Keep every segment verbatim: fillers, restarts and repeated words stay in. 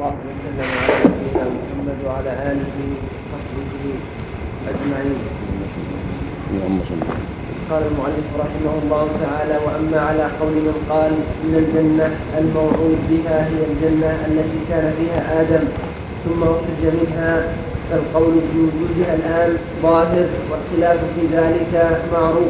الله وسلم على نبينا محمد وعلى آله وصحبه أجمعين. قال المؤلف رحمه الله تعالى: وأما على قول من قال إن الجنة الموعود بها هي الجنة التي كان فيها آدم ثم أخرج منها، فالقول بوجودها الآن ظاهر واختلاف في ذلك معروف.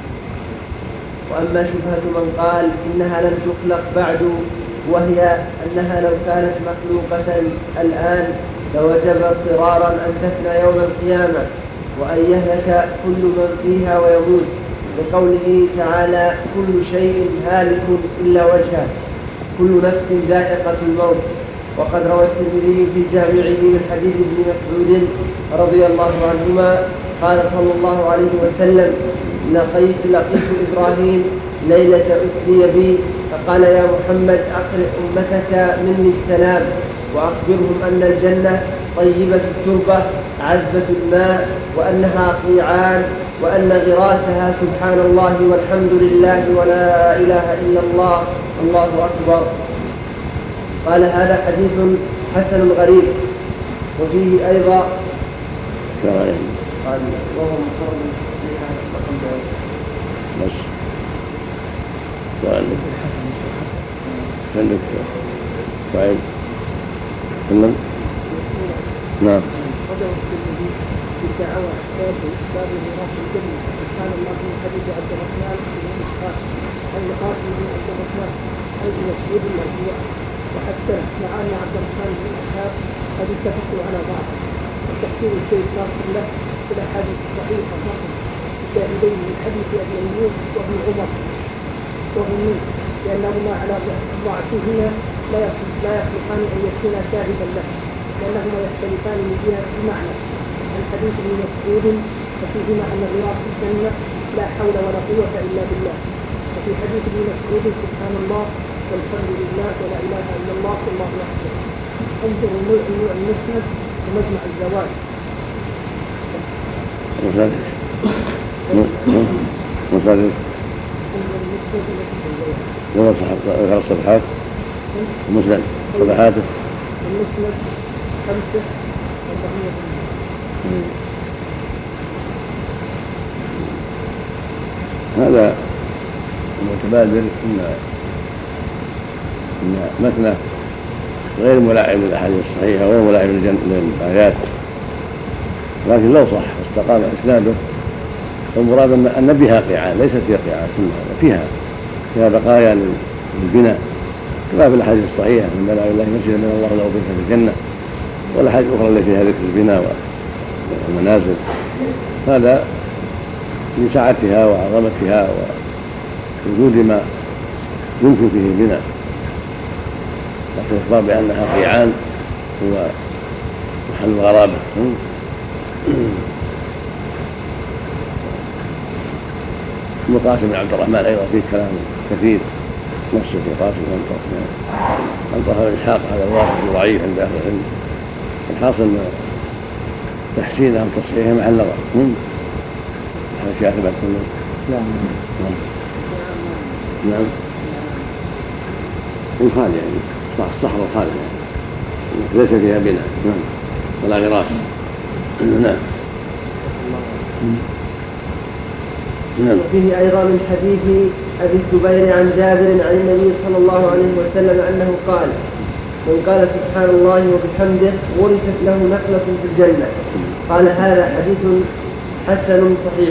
وأما شبهة من قال إنها لم تخلق بعد، وهي أنها لو كانت مخلوقة الآن لوجب اضطرارا أن تفنى يوم القيامة وأن يهلك كل من فيها ويموت، لقوله تعالى: كل شيء هالك إلا وجهه، كل نفس ذائقة الموت. وقد روى الترمذي في جامعه من حديث ابن مسعود رضي الله عنهما قال صلى الله عليه وسلم: لقيت, لقيت إبراهيم ليلة أسري بي فقال: يا محمد أقرئ أمتك مني السلام وأخبرهم أن الجنة طيبة التربة عذبة الماء وأنها قيعان وأن غراسها سبحان الله والحمد لله ولا إله إلا الله الله أكبر. قال: هذا حديث حسن غريب. وفيه أيضا قال: وهو مقرر فيها رقم بس سؤال عندك سؤال تمام. نعم. وجه الترمذي في دعوى باب باب ميراث الجنة سبحان الله من حديث عبد الرحمن بن مسعود عن القاسم بن عبد الرحمن عن مسعود مرفوع، وحسن مع أن عبد الرحمن بن إسحاق قد اتفقوا على بعض، وتحسين الشيء ناصر له في الأحاديث الصحيحة ناصر الشاهدين من حديث أبي أيوب وابن عمر وهم لأنهما على ضعفهما لا يصلحان أن يكونا شاهدا له، لأنهما يختلفان من جهة المعنى عن حديث ابن مسعود وفيهما أن غراس الجنة لا حول ولا قوة إلا بالله، وفي حديث ابن مسعود سبحان الله والحمد لله ولا إله إلا الله والله أكبر. انظر النوع النوع المسند ومجمع الزواج. مسند لما صحح الصفحات المسند صفحاته المسند خمسة وأربعين. هذا المتبادر ان ان متنه غير ملاعب للاحاديث الصحيحه وغير ملاعب للايات، لكن لو صح واستقام اسناده فالمراد ان بها قيعان، ليست هي قيعان كلها، فيها فيها بقايا للبناء كما في الاحاديث الصحيحه: من بنى الله مسجدا من الله له بيتا في الجنه، والاحاديث الاخرى التي فيها ذكر البناء والمنازل. هذا لسعتها وعظمتها ووجود ما يمكن فيه البناء، لكن الإخبار بأنها قيعان هو محل الغرابة. ابن قاسم بن عبد الرحمن أيضا فيه كلام كثير نفسه في قاسم عن طه بن إسحاق، هذا الواصف ضعيف عند أهل العلم. الحاصل تحسينها وتصحيحها محل نظر. هذا شيء أثبت كله. نعم نعم الخالي يعني الصحراء الخالي يعني ليس فيها بناء نعم ولا غراس. نعم. نعم. وفيه أيضا من حديث أبي الزبير عن جابر عن النبي صلى الله عليه وسلم أنه قال: من قال سبحان الله وبحمده ورثت له نخلة في الجنة. قال: هذا حديث حسن صحيح.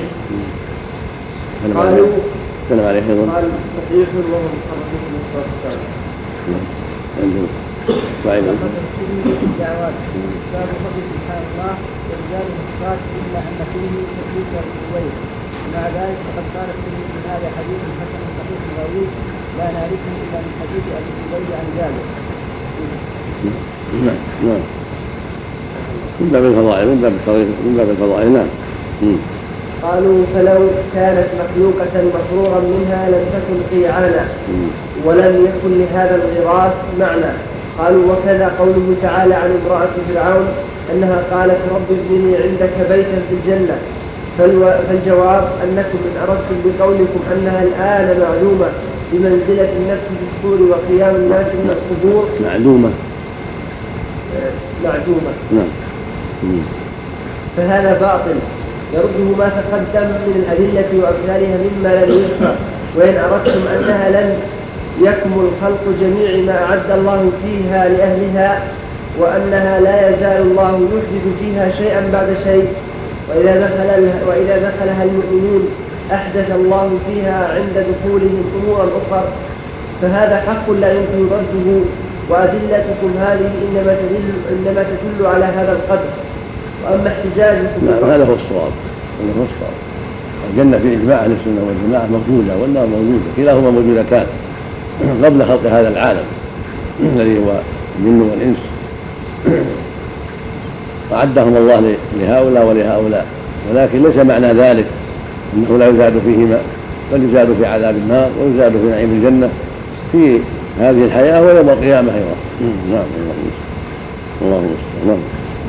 قالوا قال صحيح وهو مخرج في المصطلح الثاني. عندهم فائدة في الدعوات باب فضل سبحان الله ورجال المصطلح إلا أن فيه تكليف الزبير. مع ذلك فقد قال الترمذي من هذا حديث حسن صحيح غريب لا نعرفه إلا من حديث أبي الزبير عن جابر. نعم نعم من باب الفضائل من باب الفضائل من باب الفضائل نعم. قالوا: فلو كانت مخلوقة مفروغا منها لم تكن قيعانا ولم يكن لهذا الغراس معنى. قالوا: وكذا قوله تعالى عن امرأة فرعون أنها قالت: رب ابني عندك بيتا في الجنة. فالجواب أنكم إن أردتم بقولكم أنها الآن معلومة بمنزلة النفس في الصور وقيام الناس من القبور معلومة معدومة. نعم. فهذا باطل يرده ما تقدم من الأدلة وأمثالها مما لم يذكر. وإن أردتم أنها لن يكمل خلق جميع ما أعد الله فيها لأهلها وأنها لا يزال الله يحدث فيها شيئا بعد شيء، وإذا دخل وإذا دخلها المؤمنون أحدث الله فيها عند دخولهم أمورا أخرى، فهذا حق لا يمكن رده. وأدلتكم هذه إنما تدل إنما تدل على هذا القدر. وأما احتجاجكم لا هذا هو الصواب. هذا هو الصواب. الجنة في إجماع أهل السنة والجماعة موجودة والنار موجودة، كلاهما موجودتان قبل خلق هذا العالم الذي هو الجن والإنس، أعدهم الله لهؤلاء ولهؤلاء، ولكن ليس معنى ذلك أنه لا يزاد فيهما، بل يزاد في عذاب النار ويزاد في نعيم الجنة في هذه الحياة ويوم القيامة أيضا. نعم. الله المستعان.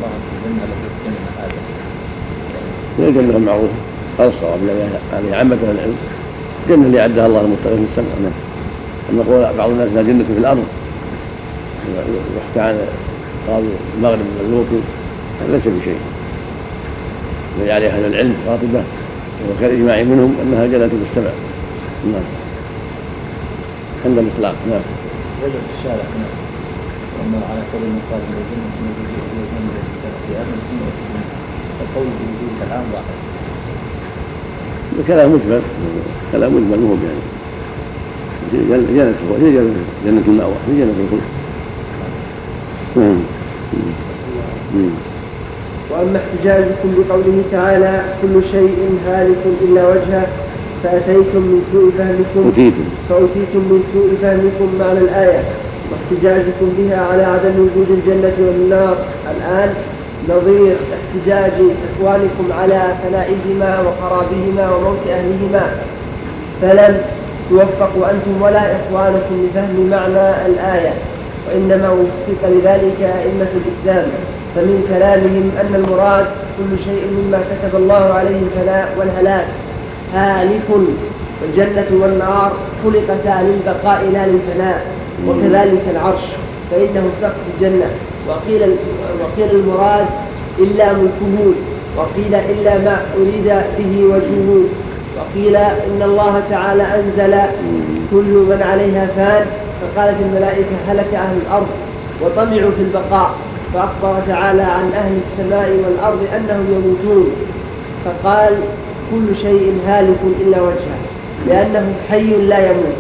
هي الجنة المعروفة الصواب عليه عامة العلم، الجنة اللي أعدها الله المتقين في السماء. أما يقول بعض الناس لا جنة في الأرض، يحكى عن قاضي المغرب الملوكي ليس بشيء، الذي عليه أهل العلم قاطبة وكالإجماع منهم أنها جنة في السماء. نعم. عند الإطلاق. نعم. وجد الشارع هنا وأما على قول المقال من الجنة من الجنة في أهل السنة فالقول بوجود كلام واحد. كلام مجمل، كلام مجمل مهم يعني. جنة هي جنة المأوى هي جنة الخلد. وأما احتجاجكم بقوله تعالى كل شيء هالك إلا وجهه فأتيتم من سوء فهمكم فأتيتم من سوء فهمكم معنى الآية واحتجاجكم بها على عدم وجود الجنة والنار الآن نظير احتجاج إخوانكم على فنائهما وخرابهما وموت أهلهما، فلم توفقوا أنتم ولا إخوانكم لفهم معنى الآية، وإنما وفق لذلك أئمة الإسلام. فمن كلامهم أن المراد كل شيء مما كتب الله عليه الفناء والهلاك هالك، والجنة والنار خلقتا للبقاء لا للفناء، وكذلك العرش فإنه سقف الجنة. وقيل, وقيل المراد إلا ملكه، وقيل إلا ما أريد به وجهه، وقيل إن الله تعالى أنزل كل من عليها فان، فقالت الملائكة هلك أهل الأرض وطمعوا في البقاء، فأخبر تعالى عن أهل السماء والأرض أنهم يموتون، فقال كل شيء هالك إلا وجهه لأنه حي لا يموت.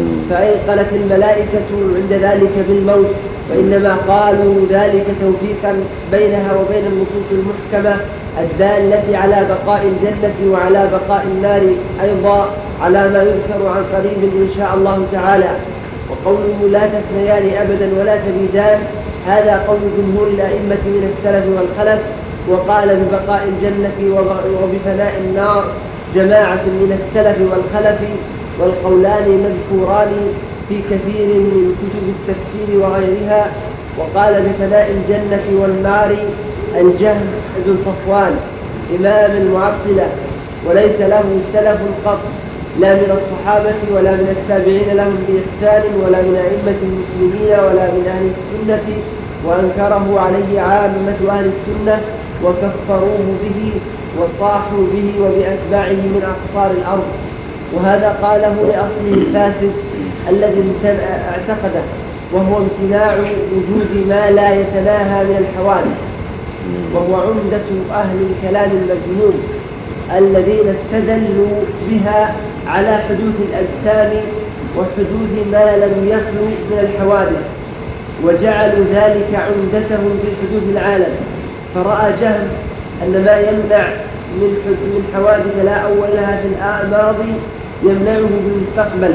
فأيقنت الملائكة عند ذلك بالموت، وإنما قالوا ذلك توفيقا بينها وبين النصوص المحكمة الدالة على بقاء الجنة وعلى بقاء النار أيضا على ما يذكر عن قريب إن شاء الله تعالى. وقوله لا تفنيان أبدا ولا تبيدان هذا قول جمهور الأئمة من السلف والخلف، وقال ببقاء الجنة وبفناء النار جماعة من السلف والخلف، والقولان مذكوران في كثير من كتب التفسير وغيرها. وقال بفناء الجنة والنار الجهم بن صفوان إمام المعطلة، وليس له سلف قط لا من الصحابة ولا من التابعين لهم بإحسان ولا من أئمة المسلمين ولا من أهل السنة، وأنكره عليه عامة أهل السنة وكفروه به وصاحوا به وبأتباعه من أقطار الأرض. وهذا قاله لأصله الفاسد الذي اعتقده، وهو امتناع وجود ما لا يتناهى من الحوادث، وهو عمدة أهل الكلام المجنون الذين استدلوا بها على حدوث الأجسام وحدوث ما لم يخلو من الحوادث، وجعلوا ذلك عمدتهم في حدوث العالم. فرأى جهم أن ما يمنع من حوادث لا أول لها في الماضي يمنعه بالمستقبل،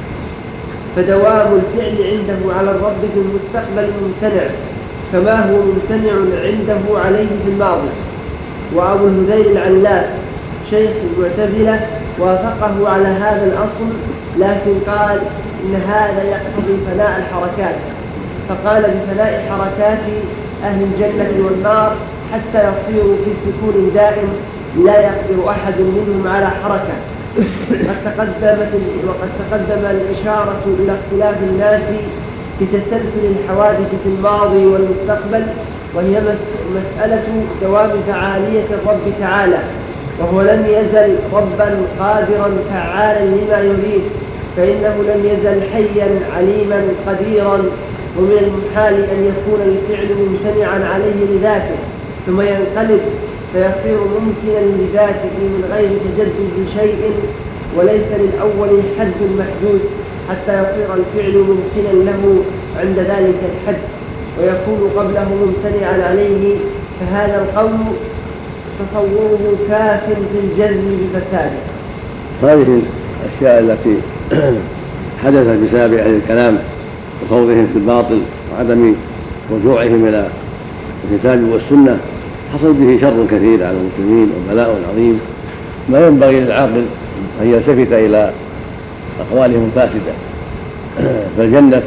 فدوام الفعل عنده على الرب في المستقبل ممتنع كما هو ممتنع عنده عليه في الماضي. وأبو الهذيل العلاف شيخ المعتزلة وافقه على هذا الأصل، لكن قال إن هذا يقتضي فناء الحركات، فقال بفناء حركات أهل الجنة والنار حتى يصيروا في سكون دائم لا يقدر أحد منهم على حركة. وقد تقدمت وقد تقدم الإشارة إلى اختلاف الناس في تسلسل الحوادث في الماضي والمستقبل، وهي مسألة دوام فعالية الرب تعالى، وهو لم يزل ربا قادرا فعالا لما يريد، فإنه لم يزل حيا عليما قديرا، ومن المحال أن يكون الفعل ممتنعا عليه لذاته ثم ينقلب فيصير ممكنا لذاته من غير تجدد شيء، وليس للأول حد محدود حتى يصير الفعل ممكنا له عند ذلك الحد ويكون قبله ممتنعا عليه، فهذا القول تصوره كاف في الجزم بفساده. هذه الأشياء التي حدثت بسبب أهل الكلام وخوضهم في الباطل وعدم رجوعهم إلى الكتاب والسنة حصل به شر كثير على المسلمين وبلاء عظيم، ما ينبغي للعاقل أن يلتفت إلى أقوالهم الفاسدة. فالجنة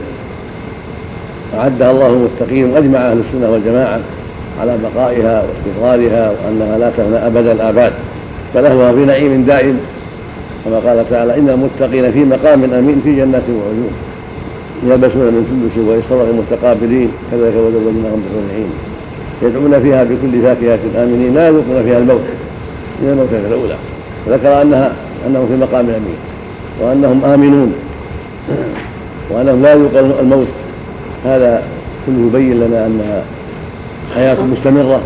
أعدها الله المتقين، وأجمع أهل السنة والجماعة على بقائها واستقرارها وأنها لا تفنى أبدا الآباد، بل هو في نعيم دائم، كما قال تعالى: إن المتقين في مقام أمين في جنات وعيون يلبسون من سندس وإستبرق متقابلين كذلك وزوجناهم بحور عين يدعون فيها بكل فاكهة آمنين لا يذوقون فيها الموت من الموتة الأولى. وذكر أنها أنهم في مقام أمين وأنهم آمنون وأنهم لا يذوقون الموت. هذا كله يبين لنا أنها حياة مستمرة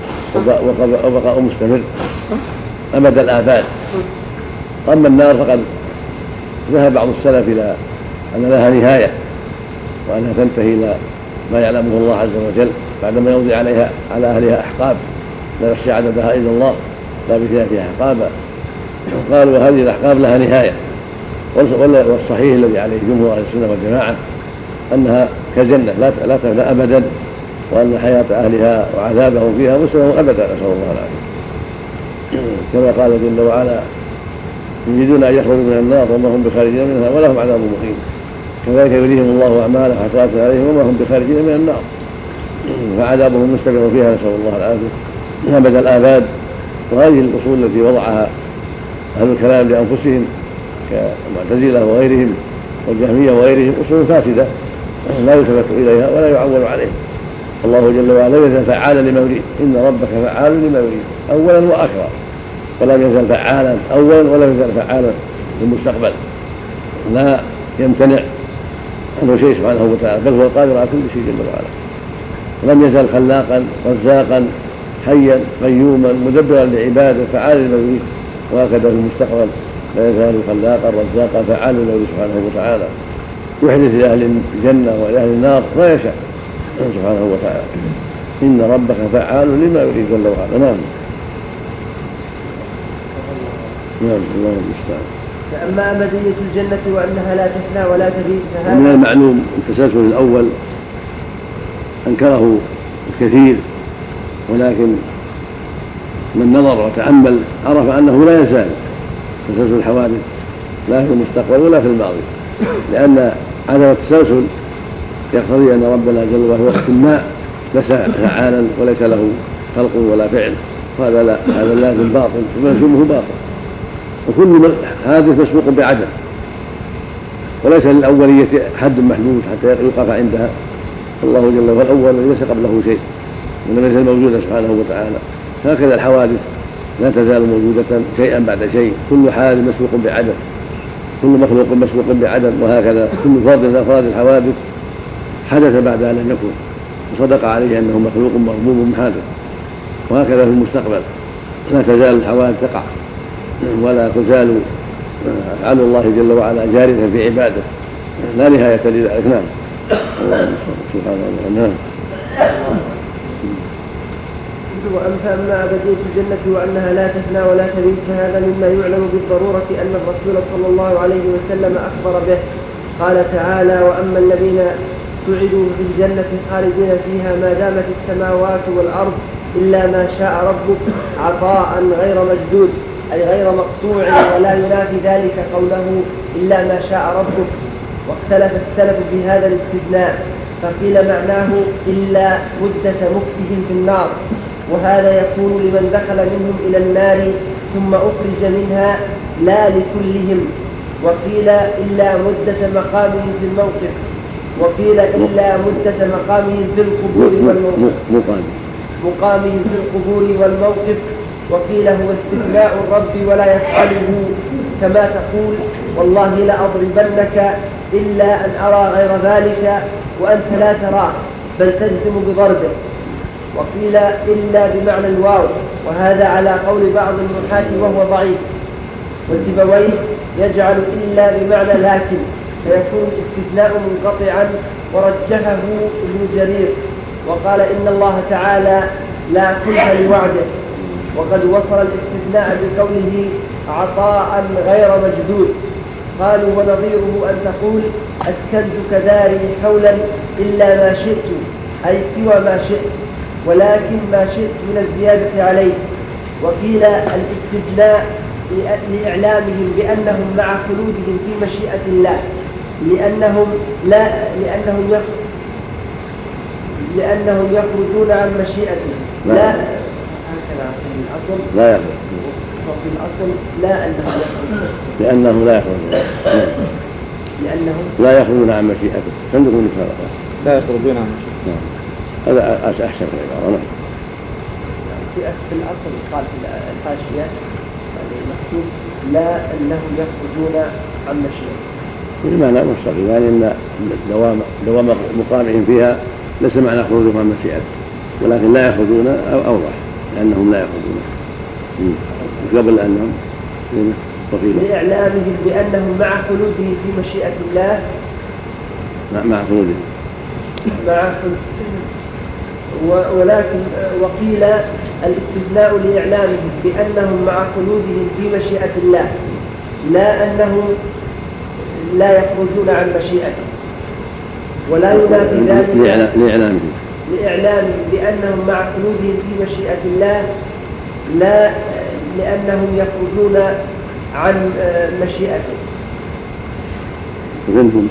وبقاء مستمر أمد الآباد. أما النار فقد ذهب بعض السلف إلى أن لها نهاية وأنها تنتهي إلى ما يعلمه الله عز وجل بعدما يوضع عليها على أهلها أحقاب لا يخشى عددها إلا الله لا بثيها فيها أحقابا. قالوا هذه الأحقاب لها نهاية، والصحيح الذي عليه جمهور أهل السنة والجماعة أنها كجنة لا تفنى أبدا، وأن حياة أهلها وعذابهم فيها مستمر أبدا، نسأل الله العافية. كما قال جل وعلا: يريدون أن يخرجوا من النار وما هم بخارجين منها ولهم عذاب مقيم. كذلك يريهم الله أعمالهم حسرات عليهم وما هم بخارجين من النار، فعذابهم مستمر فيها، نسأل الله العافية أبد الآباد. وهذه الأصول التي وضعها أهل الكلام لأنفسهم كالمعتزلة وغيرهم والجهمية وغيرهم أصول فاسدة لا يلتفت إليها ولا يعول عليها. الله جل وعلا لا يزال فعالا لما يريد، إن ربك فعال لما يريد أولا وآخرا، ولم يزل فعالا أولا ولم يزل فعالا في المستقبل، لا يمتنع عنه شيء سبحانه وتعالى، بل هو القادر على كل شيء جل وعلا. لم يزل خلاقا رزاقا حيا قيوما مدبرا لعباده فعالا لما يريد، وهكذا في المستقبل لا يزال خلاقا رزاقا فعالا لما يريد سبحانه وتعالى، يحدث لأهل الجنة وأهل النار ما يشاء سبحانه وتعالى. إن ربك فعال لما يريد جل وعلا. نعم نعم الله المستعان. فأما أبدية الجنة وأنها لا تفنى ولا تبيد فهذا من المعلوم التسلسل الأول أنكره الكثير، ولكن من نظر وتأمل عرف أنه لا يزال تسلسل الحوادث لا في المستقبل ولا في الماضي، لأن عدم التسلسل يقتضي أن ربنا جل وعلا وقت ما ليس فعالا وليس له خلق ولا فعل، وهذا لا هذا لازم باطل وملزومه باطل، وكل حادث مسبوق بعدم، وليس للأولية حد محدود حتى يوقف عندها. الله جل وعلا الأول الذي ليس قبله شيء ولم يزل موجودا سبحانه وتعالى. هكذا الحوادث لا تزال موجودة شيئا بعد شيء، كل حادث مسبوق بعدم، كل مخلوق مسبوق بعدم، وهكذا كل فرد من أفراد الحوادث حدث بعد أن لم يكن، وصدق عليه أنه مخلوق مربوب حادث. وهكذا في المستقبل لا تزال الحوادث تقع ولا تزال أفعال الله جل وعلا جارية في عباده لا نهاية لذلك. نعم سبحانه وتعالى. نعم. فأما أبدية الجنة وأنها لا تفنى ولا تبيد فهذا مما يعلم بالضرورة أن الرسول صلى الله عليه وسلم أخبر به. قال تعالى: وأما الذين سعدوا في الجنة خالدين فيها ما دامت السماوات والأرض إلا ما شاء ربك عطاء غير مجدود، أي غير مقطوع، ولا ينافي ذلك قوله إلا ما شاء ربك. واختلف السلف في هذا الاستثناء، فقيل معناه إلا مدة مكثهم في النار، وهذا يكون لمن دخل منهم إلى النار ثم أخرج منها لا لكلهم. وقيل إلا مدة مقامهم في الموقف، وقيل إلا مدة مقامه في القبور والموقف مقامه في القبور والموقف وقيل هو استثناء الرب ولا يفعله كما تقول والله لأضربنك إلا أن أرى غير ذلك وأنت لا تراه بل تجزم بضربه. وقيل إلا بمعنى الواو وهذا على قول بعض النحاة وهو ضعيف. وسيبويه يجعل إلا بمعنى لكن فيكون الاستثناء منقطعا ورجحه ابن جرير وقال إن الله تعالى لا خلف لوعده وقد وصل الاستثناء بقوله عطاء غير مجدود. قالوا ونظيره أن تقول أسكنتك داري حولا إلا ما شئت أي سوى ما شئت ولكن ما شئت من الزيادة عليه. وقيل الاستثناء لإعلامهم بأنهم مع خلودهم في مشيئة الله لأنهم لا لأنهم يخرج لأنهم يخرجون عن مشيئته لا هكذا في الأصل لا يخرج وفي الأصل لا أنهم يخرجون لأنهم لا يخرجون لأنهم لا يخرجون عن مشيئته عندكم مثال لا يخرجون عن مشيئته هذا أحسن من العبارة. في في الأصل قال في الحاشية يعني مكتوب لا أنهم يخرجون عن مشيئته بمعنى مستقيم يعني أن دوام دوام مقامهم فيها ليس معنى خروجهم عن مشيئته ولكن لا يخرجون أو أوضح لأنهم لا يخرجون قبل أنهم لإعلامهم بأنهم مع خلودهم في مشيئة الله مع خلودهم مع ولكن وقيل الاستثناء لإعلامهم بأنهم مع خلودهم في مشيئة الله لا أنهم لا يخرجون عن مشيئته ولا ينافي ذلك لإعلامهم لإعلامهم بأنهم مع خلودهم في مشيئة الله لا لأنهم يخرجون عن مشيئته. فهمتم؟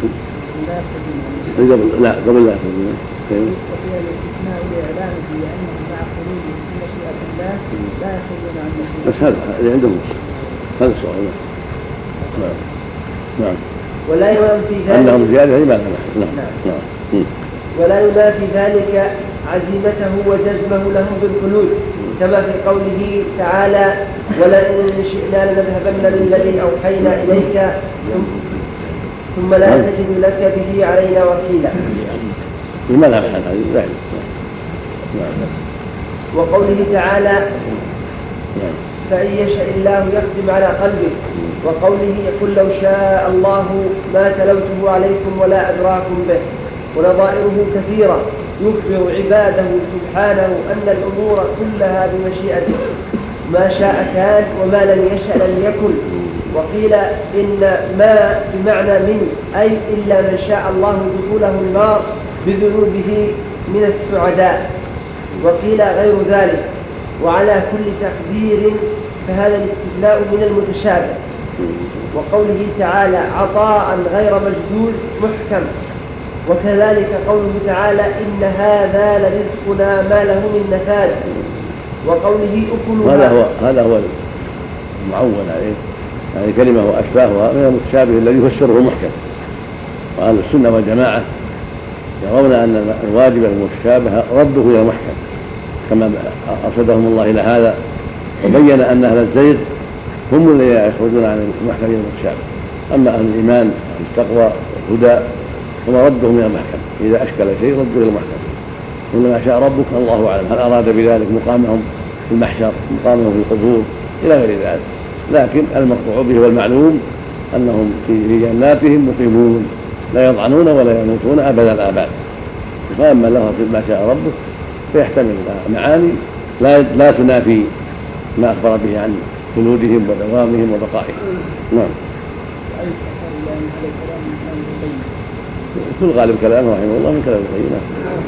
لا قبل لا يخرجون. وفيها الاستثناء لإعلامه بأنهم مع خلودهم في مشيئة الله لا يخرجون عن مشيئته. بس هذا اللي عندهم هذا السؤال. نعم. نعم. ولا ينافي ذلك أنهم زيادة لما لا نعم. نعم. ولا ينافي ذلك عزيمته وجزمه له بالخلود كما في قوله تعالى ولئن شئنا لنذهبن بالذي أوحينا إليك ثم لا تجد لك به علينا وكيلا. لما لا محل هذه وقوله تعالى فإن يشاء الله يختم على قلبك وقوله يقول لو شاء الله ما تلوته عليكم ولا أدراكم به. ونظائره كثيرة يخبر عباده سبحانه أن الأمور كلها بمشيئته ما شاء كان وما لم يشاء لم يكن. وقيل إن ما بمعنى من أي إلا من شاء الله دخوله النار بذنوبه من السعداء. وقيل غير ذلك. وعلى كل تقدير فهذا الاستثناء من المتشابه. وقوله تعالى عطاء غير مجدود محكم. وكذلك قوله تعالى إن هذا لرزقنا ما له من نفاذ. وقوله أكلها هذا هو هذا هو المعول عليه هذه كلمة وأشباهها من المتشابه الذي يفسره المحكم. وأهل السنة والجماعة يرون أن الواجب المتشابه رده إلى المحكم كما أرشدهم الله إلى هذا وبين أن أهل الزيغ هم الذين يخرجون عن المحكم إلى المتشابه. أما أهل الإيمان والتقوى والهدى ثم ردهم إلى المحكم إذا أشكل شيء ردوا إلى المحكم. إنما شاء ربك الله أعلم هل أراد بذلك مقامهم في المحشر مقامهم في القبور إلى غير ذلك. لكن المقطوع به والمعلوم أنهم في جناتهم مقيمون لا يضعنون ولا يموتون أبدا الآباد. فأما له ما شاء ربك فيحتمل معاني لا لا تنافي ما أخبر به عن خلودهم ودوامهم وبقائهم. نعم. كل غالب كلامه رحمه الله من كلام القيم.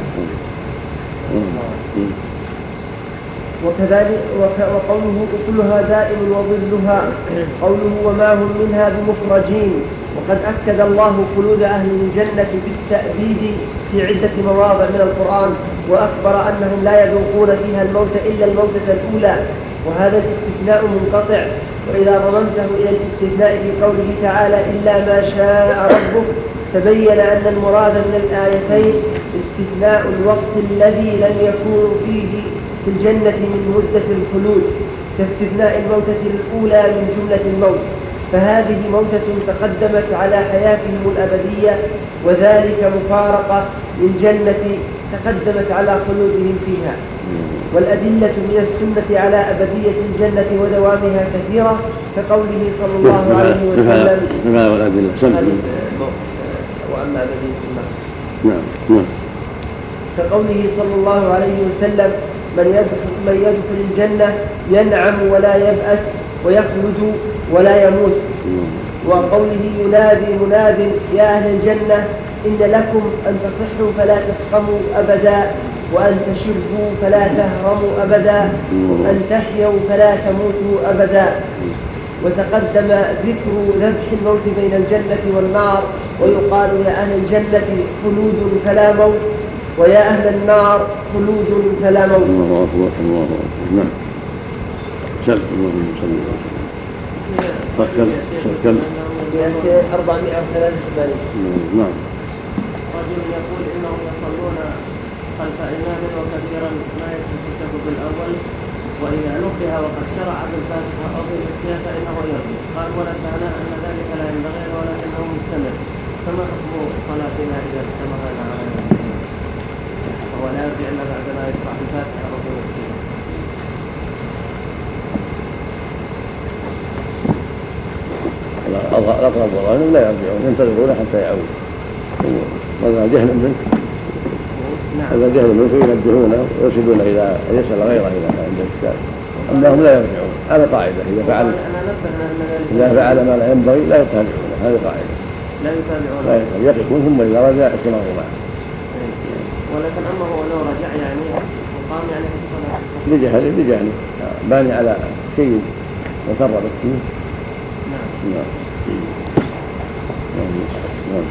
وكذلك وقوله كلها دائم وظلها قوله وما هم منها بمخرجين. وقد أكد الله خلود أهل الجنة بالتأبيد في عدة مواضع من القرآن وأخبر أنهم لا يذوقون فيها الموت إلا الموتة الأولى وهذا الاستثناء منقطع. وإذا ضممته إلى الاستثناء في قوله تعالى إلا ما شاء ربك تبين أن المراد من الآيتين استثناء الوقت الذي لم يكون فيه في الجنة من مدة الخلود كاستثناء الموتة الأولى من جملة الموت، فهذه موتة تقدمت على حياتهم الأبدية، وذلك مفارقة من جنة تقدمت على خلودهم فيها. والأدلة من السنة على أبدية الجنة ودوامها كثيرة كقوله صلى الله عليه وسلم وأما أبدية النار نعم نعم كقوله صلى الله عليه وسلم من يدخل, من يدخل الجنة ينعم ولا يبأس ويخلد ولا يموت. وقوله ينادي مناد يا أهل الجنة إن لكم أن تصحوا فلا تسقموا أبدا، وأن تشربوا فلا تهرموا أبدا، أن تحيوا فلا تموتوا أبدا. وتقدم ذكر ذبح الموت بين الجنة والنار، ويقال يا أهل الجنة خلود فلا موت، ويا أهل النار خلود فلا موت. الله أكبر الله أكبر. نعم سلم الله صلى الله عليه وسلم أربعمائة وثلاثة وثمانين. نعم. رجل يقول إنهم يصلون خلف إمام وكثيرا ما يتمسك بالأول، وإذا نقلها وقد شرع بالفاتحة أو بالإسلام فإنه يرجع. قال ونبهنا أن ذلك لا ينبغي ولكنه مستمر، فما حكم صلاتنا إذا استمرنا على ذلك؟ وهو لا يرجع إلا بعد ما يشرع الفاتحة أو بالإسلام. الأقرب والغالب لا يرجعون، ينتظرون حتى يعود. وإذا جهل منه إذا جهل منه ينبهونه ويرشدون إذا يسأل غيره إذا كان عنده إشكال. أما هم لا يرجعون، هذا قاعدة. إذا فعل إذا فعل ما لا ينبغي لا يتابعونه، هذه قاعدة. لا يتابعونه. لا يتابعون، يقفون ثم إذا رجع استمروا معه. ولكن أما هو لو رجع يعني وقام يعني لجهله لجهله باني على شيء وسربت فيه. نعم. نعم. نعم.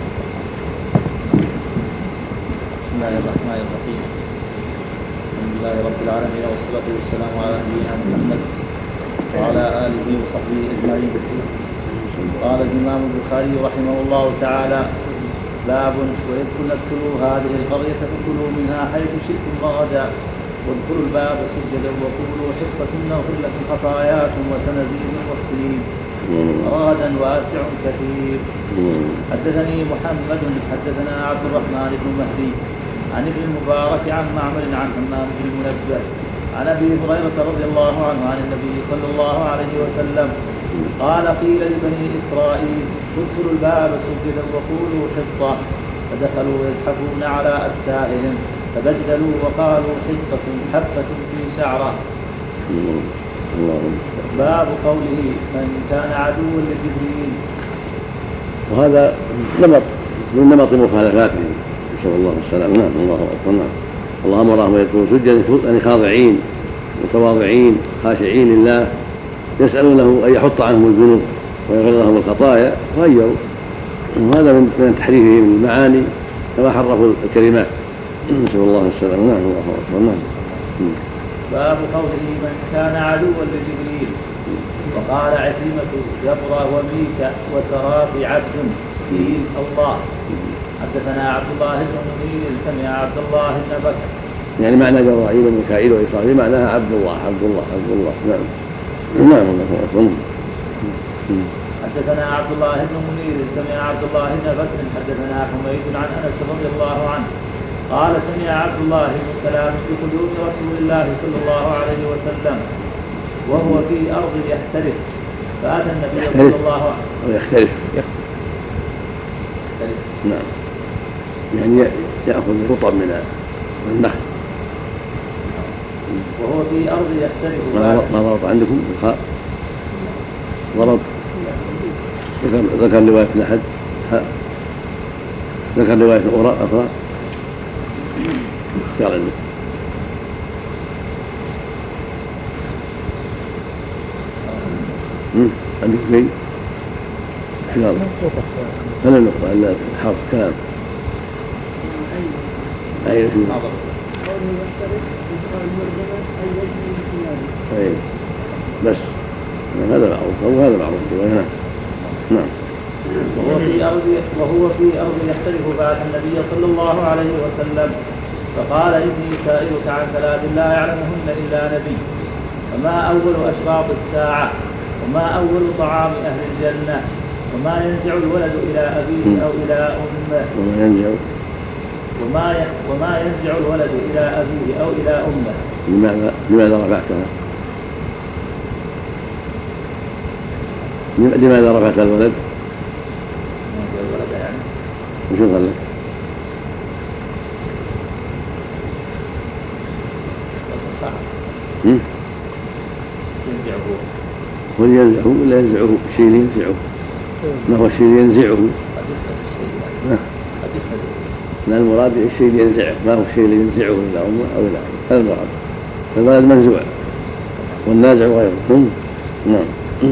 بسم الله الرحمن الرحيم. الحمد لله رب العالمين والصلاة والسلام على نبينا محمد وعلى آله وصحبه أجمعين. قال الإمام البخاري رحمه الله تعالى: باب وإذ كنا ادخلوا هذه القرية فكلوا منها حيث شئتم رغدا وادخلوا الباب سجدا وقولوا حصة نغفر لكم خطاياكم وسنزيد المحسنين. رغدا واسع كثير. حدثني محمد حدثنا عبد الرحمن بن مهدي عن ابن المبارك عن معمر عن حمام بن المنبه عن ابي هريره رضي الله عنه عن النبي صلى الله عليه وسلم قال: قيل لبني اسرائيل ادخلوا الباب سجدا وقولوا حطه، فدخلوا يزحفون على استائهم فبدلوا وقالوا حطه حبه في شعره. باب قوله من كان عدوا لجبريل. وهذا نمط من نمط مخالفاته نسأل الله السلامة. نعم الله أكبر. نعم الله أمرهم يكونوا سجدا يعني خاضعين متواضعين خاشعين لله، يسألونه أن يحط عنهم الذنوب ويغفر لهم الخطايا، غيروا. وهذا من تحريفهم المعاني كما حرفوا الكلمات. نسأل الله السلامة. نعم الله أكبر. نعم. باب قوله من كان عدوا لجبريل. وقال عكرمة: يبرى وميك وسرافي عبد فيه الله. حدثنا عبد الله بن منير سمع عبد الله بن بكر يعني معنى جبرائيل وميكائيل وإسرافيل معناها عبد الله عبد الله عبد الله. نعم نعم الله. حدثنا عبد الله بن منير سمع عبد الله بن بكر حدثنا حميد عن أنس رضي الله عنه قال: سمع عبد الله بن سلام بقدوم رسول الله صلى الله عليه وسلم وهو في أرض يحترف، فأتى النبي صلى الله عليه وسلم يختلف. نعم يعني يأخذ رطب من النخل. وهو في أرض يحترف. ما ضرط عندكم الخاء ضرط؟ ذكر رواية أحد ذكر رواية أخرى أخرى قال عندك عندك شيء؟ هذا هذا النقطة إلا الحرف كلام أي شيء. أي بس هذا معروف أو هذا معروف. نعم نعم وهو في أرض وهو في أرض يختلف بعد النبي صلى الله عليه وسلم، فقال إني سائلك عن ثلاث لا يعلمهن إلا نبي، وما أول أشراط الساعة، وما أول طعام أهل الجنة، وما ينزع الولد إلى أبيه أو إلى أمه، وما ينزع وما وما ينزع الولد إلى أبيه أو إلى أمه. لماذا لماذا رفعتها؟ لماذا رفعت الولد؟ الولد يعني وشو قال لك؟ ينزعه هو ينزعه ولا ينزعه؟ الشيء اللي ينزعه ما هو الشيء اللي ينزعه؟ لا، المراد الشيء اللي ينزعه، ما هو الشيء اللي ينزعه إلى أمه أو إلى أبيه، هذا المراد. فالولد منزوع والنازع غيره. نعم.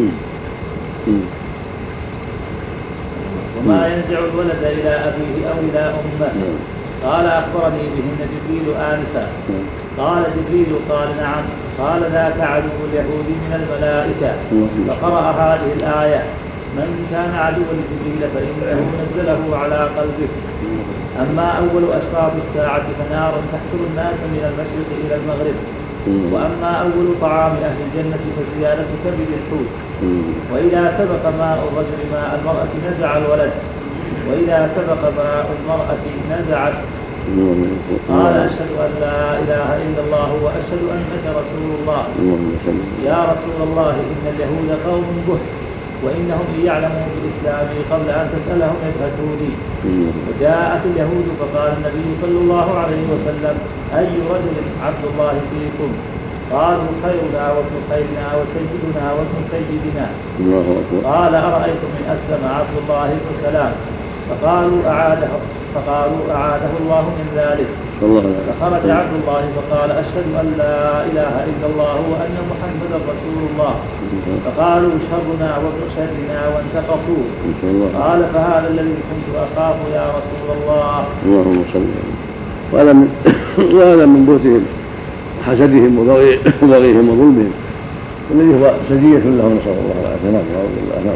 وما ينزع الولد إلى أبيه أو إلى أمه. قال أخبرني بهن جبريل آنفا. قال جبريل قال نعم. قال ذاك عدو اليهود من الملائكة. فقرأ هذه الآية: من كان عدوا لجبريل فإنه نزله على قلبه. أما أول أشراط الساعة فنار تحشر الناس من المشرق إلى المغرب. وأما أول طعام أهل الجنة فزيادة كبد الحوت. وإذا سبق ماء الرجل ماء المرأة نزع الولد، وإذا سبق ماء المرأة نزعت. قال أشهد أن لا إله إلا الله وأشهد أنك رسول الله. يا رسول الله إن اليهود قوم بهت، وإنهم ليعلموا بالإسلام قبل أن تسألهم يشهدوني. وجاءت اليهود فقال النبي صلى الله عليه وسلم: أي رجل عبد الله فيكم؟ قالوا: خيرنا وابن خيرنا وسيدنا وابن سيدنا. قال: أرأيتم من أسلم عبد الله بن سلام؟ فقالوا أعاده فقالوا أعاده الله من ذلك. فخرج عبد الله فقال: أشهد أن لا إله إلا الله وأن محمدا رسول الله. فقالوا: شرنا وابن شرنا وانتقصوا. قال: فهذا الذي كنت أخاف يا رسول الله. اللهم صل وهذا من وهذا من بهتهم وحسدهم وبغيهم وظلمهم، الذي هو سجية له، نسأل الله العافية.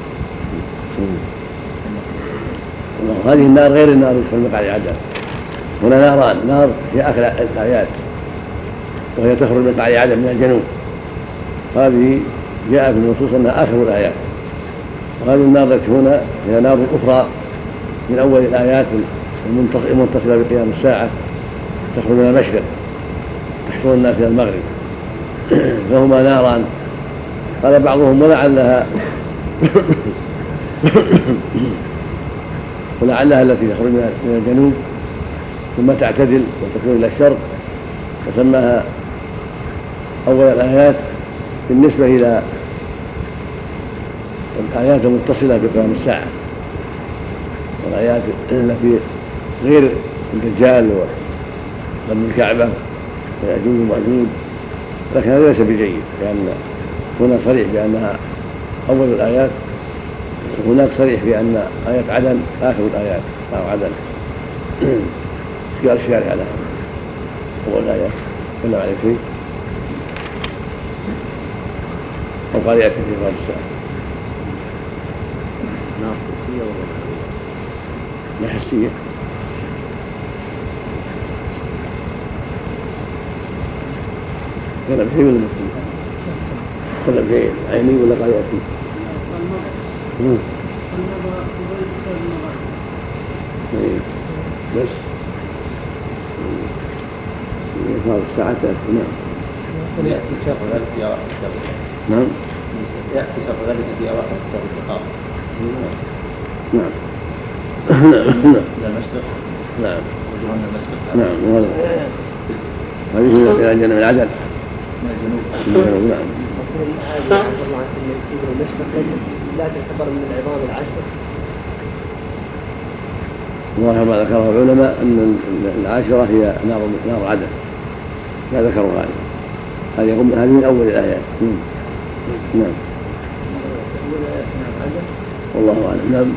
هذه النار غير النار في المقعد عدن. هنا ناران: نار في آخر الآيات وهي تخرج من مقعد عدن من الجنوب، هذه جاء في النصوص أنها آخر الآيات. وهذه النار التي هنا هي نار أخرى من أول الآيات المتصلة بقيام الساعة، تخرج من المشرق تحشر الناس إلى المغرب. فهما ناران. قال بعضهم: ولعلها ولعلها التي تخرج من الجنوب ثم تعتدل وتكون إلى الشرق، وسماها أول الآيات بالنسبة إلى الآيات المتصلة بقيام الساعة، والآيات التي غير الدجال وبني الكعبة ويأجوج ومأجوج، لكن هذا ليس بجيد، لأن هنا صريح بأنها أول الآيات، وهناك صريح بأن آية عدن آخر الآيات أو عدن. قال الشارع على أول الآيات كلام عليك فيه أو قال يأتي في قيام الساعة. نار حسية ولا لا حسية؟ كلام شيء ولا مسلم؟ كلام شيء عيني ولا قال يأتي؟ بس إخبار الساعة تأتي. نعم. يأتي شرط ذلك في أواخر كتاب الفقه. نعم. يأتي شرط ذلك في أواخر كتاب الفقه. نعم. إلى المشرق. نعم. وجهه من المشرق. نعم. هذه إلى الجنة من العدل. من الجنوب. من الجنوب. نعم. لا تعتبر من العظام العشر. وهذا ما ذكره العلماء أن العاشرة هي نار نار عدن، ما ذكروا هذا. هذه هذه من أول الآيات. نعم. والله أعلم. نعم.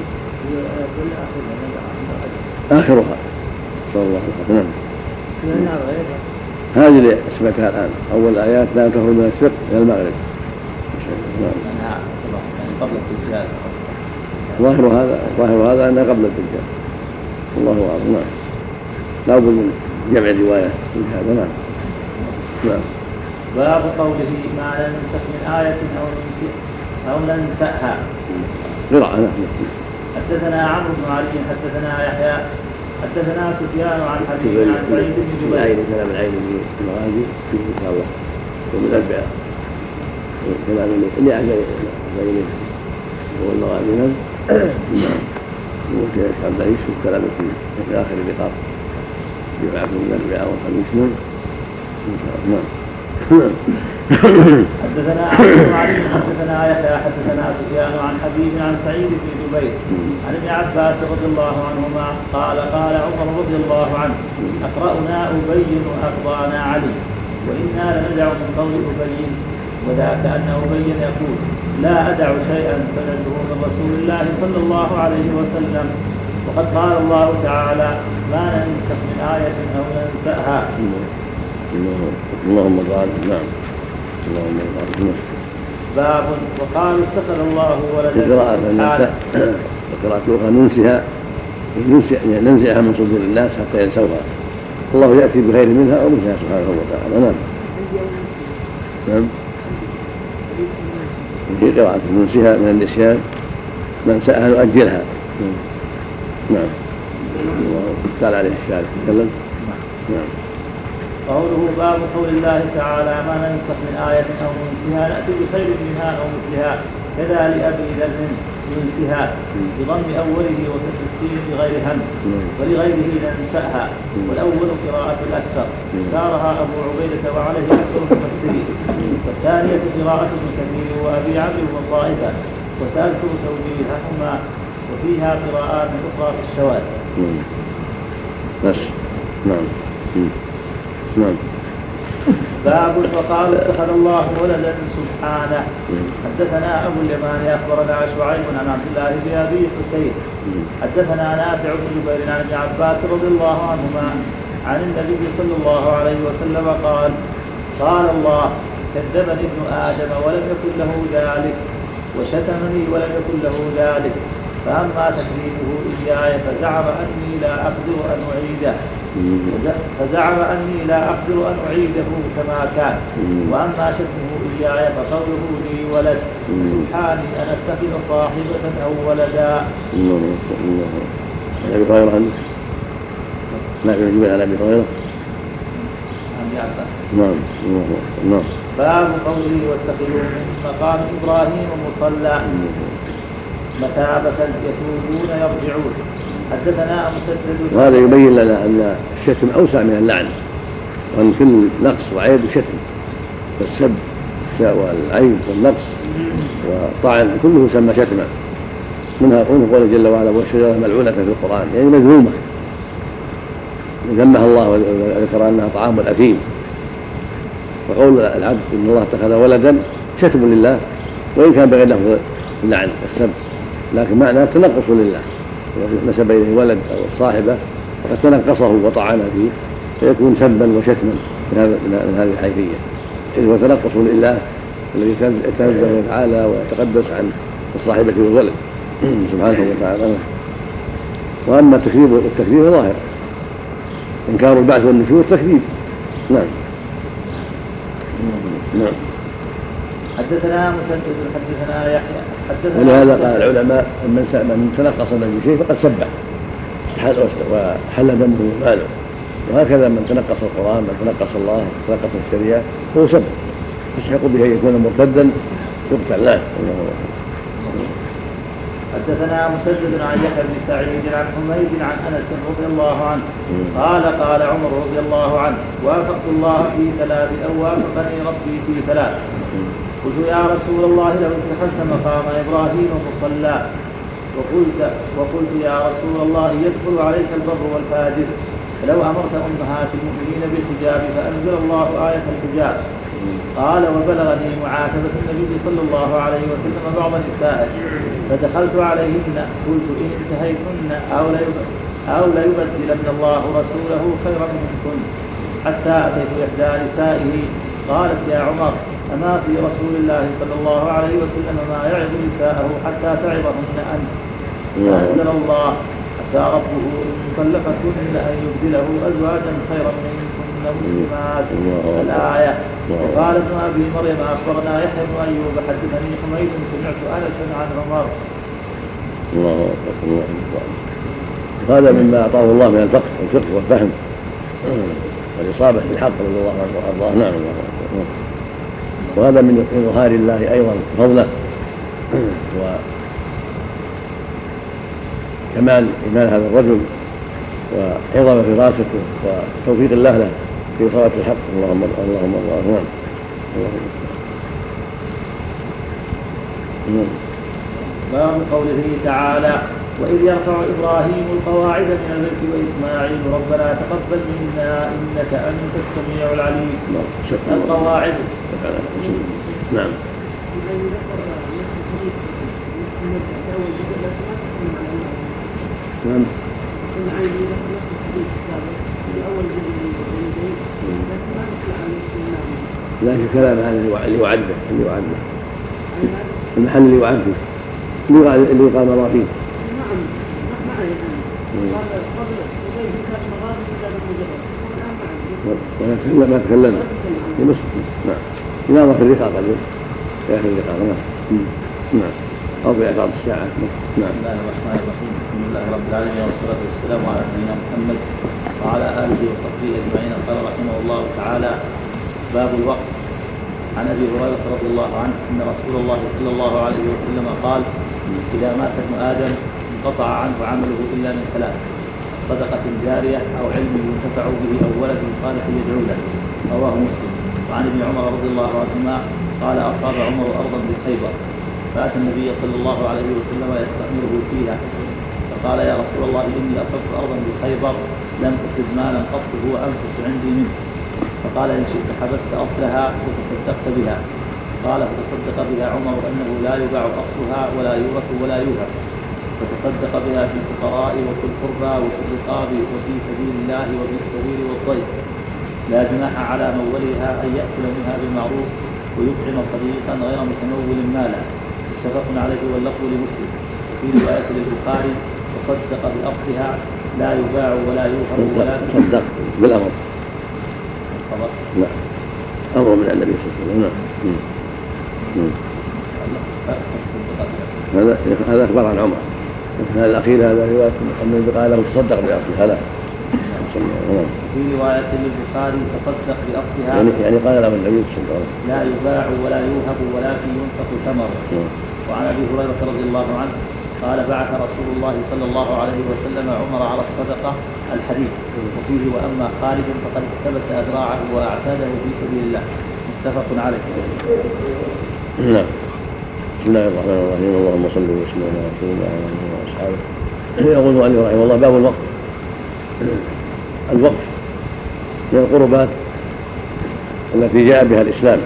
آخرها صلى الله عليه وسلم. نعم. هذه اللي أثبتها الآن. أول الآيات لا تخرج من الشرق إلى المغرب. نعم. قبل التجهال. ظاهر هذا ظاهر هذا أنها قبل الدجال، الله أعلم. نعم، لا بد من جمع الرواية في هذا. نعم. نعم. باب قوله ما ننسخ من آية أو ننسخ أو ننسأها. قراءة. نعم. حدثنا عمرو بن علي حدثنا يحيى حدثنا سفيان عن حبيب عن سعيد بن جبير. كلام العين من المغازي فيه إن شاء الله ومن الأربعة كلام اللي أعجب غيره هو المغازي. نعم. ممكن يشعر بعيش والكلام في آخر اللقاء يبعث من الأربعة والخميس. نعم. نعم. حدثنا عمرو بن علي حدثنا يحيى حدثنا سفيان عن حبيب عن سعيد بن جبير عن ابن عباس رضي الله عنهما قال قال عمر رضي الله عنه أقرأنا أبي وأقضانا علي وإنا لندع من قول أبي وذاك أن أبي يقول لا أدع شيئا سمعته من رسول الله صلى الله عليه وسلم وقد قال الله تعالى ما ننسخ من آية أو ننسأها. اللهم بارك. نعم. اللهم بارك. باب وقالوا اتخذ الله ولدا. قراءة ننسى وقراءة أخرى ننسها ننزعها من صدور الناس حتى ينسوها، الله يأتي بخير منها أو مثلها سبحانه وتعالى. نعم. نعم. في قراءة ننسها من النسيان ننساها نؤجلها. نعم. قال عليه الشارع تكلم. نعم. قوله باب قول الله تعالى ما ننسخ من آية أو ننسها نأتي بخير منها أو مثلها كذا لأبي ذر ننسها بضم أوله وكسر السين بغير هم ولغيره ننسأها والأول قراءة الأكثر اختارها أبو عبيدة وعليه أكثر المفسرين والثانية قراءة ابن كثير وأبي عمرو والطائفة وسأذكر توجيههما وفيها قراءات أخرى في الشواذ. بس. نعم. نعم. باب وقال اتخذ الله ولدا سبحانه. حدثنا أبو اليمان أخبرنا شعيب عن عبد الله بن أبي حسين حدثنا نافع بن جبير عن ابن عباس رضي الله عنهما عن النبي صلى الله عليه وسلم قال قال الله كذبني ابن آدم ولم يكن له ذلك وشتمني ولم يكن له ذلك فأما تكذيبه إياي فزعم أني لا أقدر أن أعيده فزعم أني لا أقدر أن أعيده كما كان وأما شتمه إياي فقوله لي ولد سبحاني أن أتخذ صاحبة أو ولدا. أبي هريرة عنه لا يجب على أبي هريرة. نعم. نعم. باب قوله واتخذوا من مقام إبراهيم مصلى مثابة يتوبون يرجعون. حدثنا مسدد. وهذا يبين لنا أن الشتم أوسع من اللعن وأن كل نقص وعيب شتم فالسب والعيب والنقص والطعن كله يسمى شتما منها قوله جل وعلا والشجرة ملعونة في القرآن يعني مذمومة ذمها الله وذكر أنها طعام الأثيم وقول العبد إن الله اتخذ ولدا شتم لله وإن كان بغير لفظ اللعن والسب لكن معناه تنقص لله نسب إليه ولد أو الصاحبة وقد تنقصه وطعن فيه فيكون سبا وشتما من هذه الحيثية إذ هو تنقص لله الذي يتنزه وتعالى ويتقدس عن الصاحبة والولد سبحانه وتعالى. وأما التكذيب والتكذيب ظاهر إنكار البعث والنشور تكذيب. نعم. نعم. حدثنا مسدد حدثنا يحيى حدثنا ولهذا قال العلماء من تنقص من شيء فقد سبح وحل دمه وماله وهكذا من تنقص القرآن من تنقص الله من تنقص الشريعة هو سب يستحق به أن يكون مرتدا يقتل له. حدثنا مسدد عن يحيى بن سعيد عن حميد عن انس رضي الله عنه قال قال عمر رضي الله عنه وافقت الله في ثلاث او وافقني ربي في ثلاث قلت يا رسول الله لو اتخذت مقام ابراهيم مصلى وقلت وقلت يا رسول الله يدخل عليك البر والفاجر فلو امرت امهات المؤمنين بالحجاب فانزل الله آية الحجاب. قال وبلغني معاتبة النبي صلى الله عليه وسلم بعض نسائه فدخلت عليهن قلت إن انتهيتن أو ليبدلن الله رسوله خيرا منكن حتى أتيت إحدى نسائه قالت يا عمر أما في رسول الله صلى الله عليه وسلم ما يعظ نساءه حتى تعظهن أنت فأنزل الله عسى ربه إن طلقكن أن يبدله أزواجا خيرا منكن مسلمات الآية. وقال ابن أبي مريم أخبرنا يحيى بن أيوب حدثني حميد سمعت أنسا عن عمر. الله أكبر. هذا مما أعطاه الله من الفقه والفقه والفهم والإصابة بالحق رضي الله عنه وأرضاه. نعم الله أكبر. وهذا من إظهار الله أيضا فضله وكمال إيمان هذا الرجل وعظم فراسته وتوفيق الله له في إصابة الحق. اللهم اللهم الله. نعم. باب قوله تعالى وإذ يرفع إبراهيم القواعد من البيت وإسماعيل ربنا تقبل منا إنك أنت السميع العليم. القواعد. نعم. نعم. لا في كلام هذا اللي يعده اللي يعده المحل اللي يعد فيه اللي قام الله فيه. نعم ولكن ما تكلمنا في مسلم. نعم. يناظر في الرقاق اليوم في آخر الرقاق. نعم. نعم. أو في أشراط الساعة. نعم. بسم الله الرحمن الرحيم. الحمد لله رب العالمين والصلاة والسلام على نبينا محمد وعلى آله وصحبه أجمعين. قال رحمه الله تعالى باب الوقت. عن أبي هريرة رضي الله عنه أن رسول الله صلى الله عليه وسلم قال إذا مات ابن آدم انقطع عنه عمله إلا من ثلاث: صدقة جارية أو علم ينتفع به أو ولد صالح يدعو له. رواه مسلم. وعن ابن عمر رضي الله عنهما قال أصاب عمر أرضا بخيبر فأتى النبي صلى الله عليه وسلم يستأمره فيها فقال يا رسول الله إني أصبت أرضا بخيبر لم أصب مالا قط هو أنفس عندي منه. فقال إن شئت حبست أصلها وتصدقت بها. قال فتصدق بها عمر أنه لا يباع أصلها ولا يورث ولا يوهب، فتصدق بها في الفقراء وفي القربى وفي الرقاب وفي سبيل الله وفي السبيل والضيف. لا جناح على من وليها أن يأكل منها بالمعروف ويطعم صديقا غير متمول مالا. متفق عليه واللفظ لمسلم. وفي رواية للبخاري تصدق بأصلها لا يباع ولا يوهب ولا تصدق بالأمر. لا أمر من النبي صلى الله عليه وسلم. هذا هذا أخبر عن عمر. هذا الأخير هذا رواية أن قال له تصدق بأصلها. لا في رواية للبخاري تصدق بأصلها يعني, يعني قال له النبي صلى الله عليه وسلم لا يباع ولا يوهب ولكن ينفق ثمره. وعن أبي هريرة رضي الله عنه قال بعث رسول الله صلى الله عليه وسلم عمر على الصدقة الحديث. وفيه وأما خالد فقد احتبس أذراعه وأعتاده في سبيل الله. متفق عليه. نعم. بسم الله الرحمن الرحيم. اللهم صل وسلم على رسول الله وعلى أصحابه. يقول المؤلف رحمه الله باب الوقف. الوقف من القربات التي جاء بها الإسلام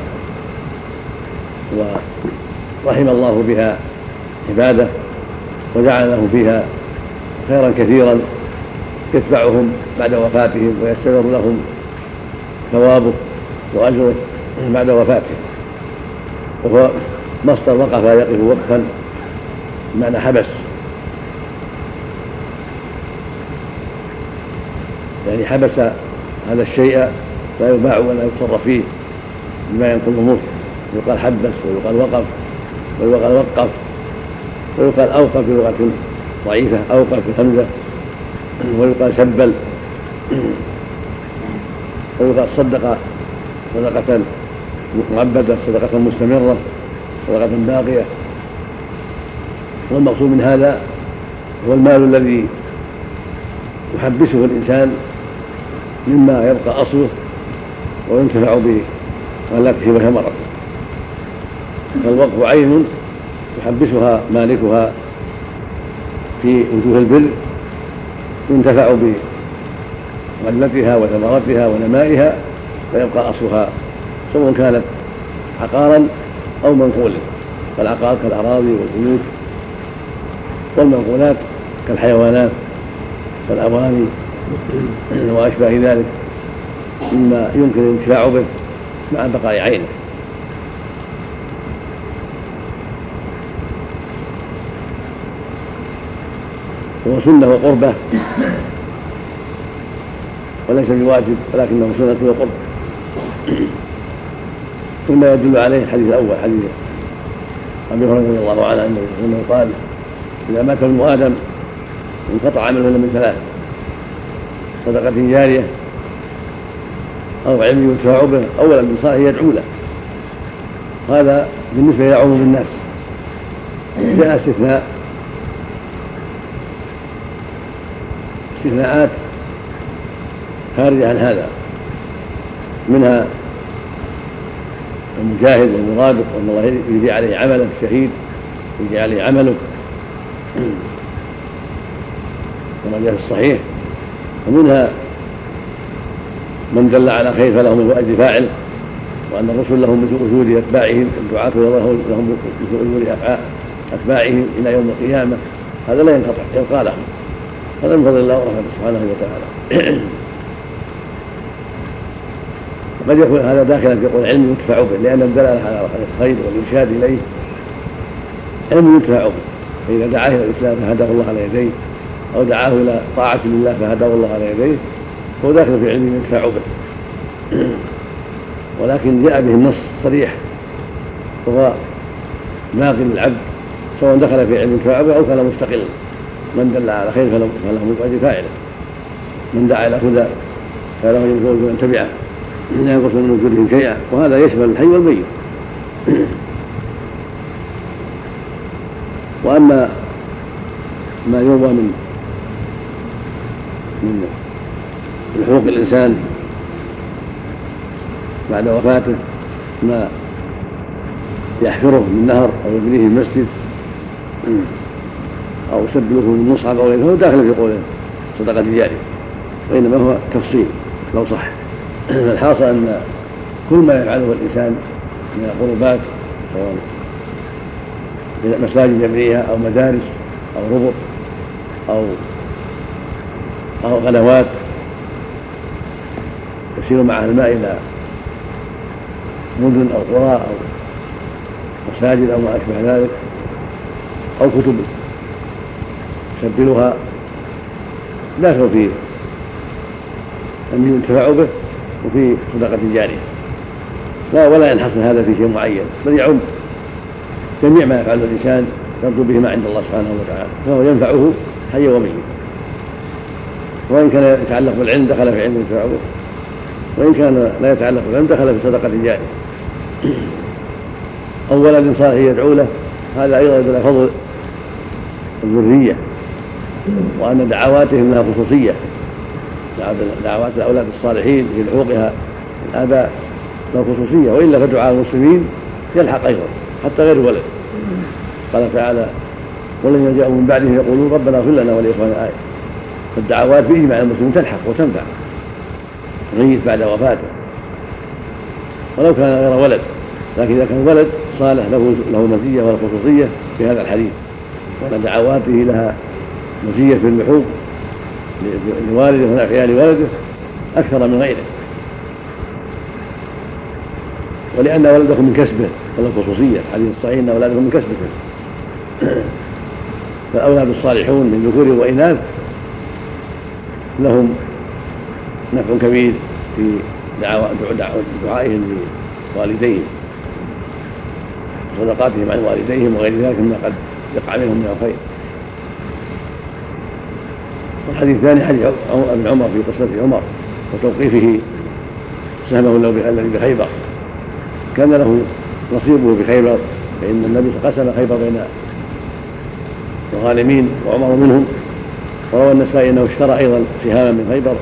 ورحم الله بها عباده وجعل لهم فيها خيرا كثيرا يتبعهم بعد وفاتهم ويستمر لهم ثوابه وأجره بعد وفاتهم. وهو مصدر وقف يقف وقفا بمعنى حبس، يعني حبس هذا الشيء لا يباع ولا يتصرف فيه بما ينقل الملك. يقال حبس ويقال وقف ويقال وقف ويقال أوقف بلغة ضعيفة أوقف بهمزة ويقال سبل ويقال صدق صدقة مؤبدة صدقة مستمرة صدقة باقية. والمقصود من هذا هو المال الذي يحبسه الإنسان مما يبقى أصله وينتفع به ولا تكفي ثمرته. فالوقف عين يحبسها مالكها في وجوه البر ينتفع بغلتها وثمرتها ونمائها ويبقى أصلها سواء كانت عقارا أو منقولا. فالعقار كالأراضي والبيوت والمنقولات كالحيوانات كالأواني وأشباه ذلك مما يمكن الانتفاع به مع بقاء عينه. هو سنة وقربة وليس بواجب ولكنه سنة وقربة. ثم يدل عليه الحديث الأول حديث أبي هريرة رضي الله عنه أنه قال إذا مات ابن آدم انقطع عمله إلا من ثلاث: صدقة جارية أو علم ينتفع به أو ولد صالح يدعو له. هذا بالنسبة إلى عموم الناس. جاء استثناء استثناءات خارجة عن هذا، منها المجاهد والمرابط وأن الله يجري عليه عمله، الشهيد يجري عليه عمله كما جاء في الصحيح. ومنها من دل على خير فله مثل أجر فاعل، وأن الرسل لهم مثل أجور أتباعهم، الدعاة لهم مثل أجور أتباعهم إلى يوم القيامة. هذا لا ينقطع يبقى لهم، هذا من فضل الله ورحمته سبحانه وتعالى. قد يكون هذا داخلا في قول علم ينتفع به، لأن الدلالة على الخير والإرشاد إليه علم ينتفع به، فإذا دعاه إلى الإسلام فهداه الله على يديه، أو دعاه إلى طاعة لله فهداه الله على يديه، هو داخل في علم ينتفع به. ولكن جاء به النص صريح وهو باقي للعبد سواء دخل في علم ينتفع به أو كان مستقلا. من دل على خير فله مثل أجر فاعله، من دعا إلى هدى فله ينفع من تبعه لا ينقص من وجودهم شيئا، وهذا يشمل الحي والميت. وأما ما يروى من من حقوق الإنسان بعد وفاته، ما يحفره من نهر أو يبنيه المسجد أو يسبله من مصعب أو غيره، هو داخل في قوله صدقة جارية، وإنما هو تفصيل لو صح. الحاصل أن كل ما يفعله الإنسان من القربات سواء مساجد يبنيها أو مدارس أو ربط أو أو غنوات يسير معها الماء إلى مدن أو قرى أو مساجد أو ما أشبه ذلك، أو كتب يسبلها، داخل في أن ينتفع به وفي صدقة جارية، لا ولا ينحصر هذا في شيء معين، بل يعم جميع ما يفعله الإنسان يرجو به ما عند الله سبحانه وتعالى، فهو ينفعه حي وميت. وإن كان يتعلق بالعلم دخل في علم ينتفع به، وإن كان لا يتعلق بالعلم دخل في صدقة جارية. أو ولد صالح يدعو له، هذا أيضا يدل فضل الذرية، وأن دعواتهم لها خصوصية. دعوات الأولاد الصالحين في لحوقها الآباء لها خصوصية، وإلا فدعاء المسلمين يلحق أيضا حتى غير ولد. قال تعالى: والذين جاءوا من بعدهم يقولون ربنا اغفر لنا ولإخواننا. آية. فالدعوات بإجماع المسلمين تلحق وتنفع غيث بعد وفاته ولو كان غير ولد، لكن إذا كان ولد صالح له له مزية وله خصوصية في هذا الحديث، وأن دعواته لها مزية في اللحوق لوالده ونحيا لولده أكثر من غيره، ولأن ولده من كسبه وله خصوصية. الحديث الصحيح أن أولاده من كسبه، فالأولاد الصالحون من ذكور وإناث لهم نفع كبير في دعائهم لوالديهم، صدقاتهم عن والديهم وغير ذلك مما قد يقع منهم من الخير. والحديث الثاني حديث ابن عمر في قصة عمر وتوقيفه سهمه الذي بخيبر، كان له نصيبه بخيبر، فإن النبي قسم خيبر بين الغانمين وعمر منهم. وروى النسائي أنه اشترى أيضا سهاما من خيبر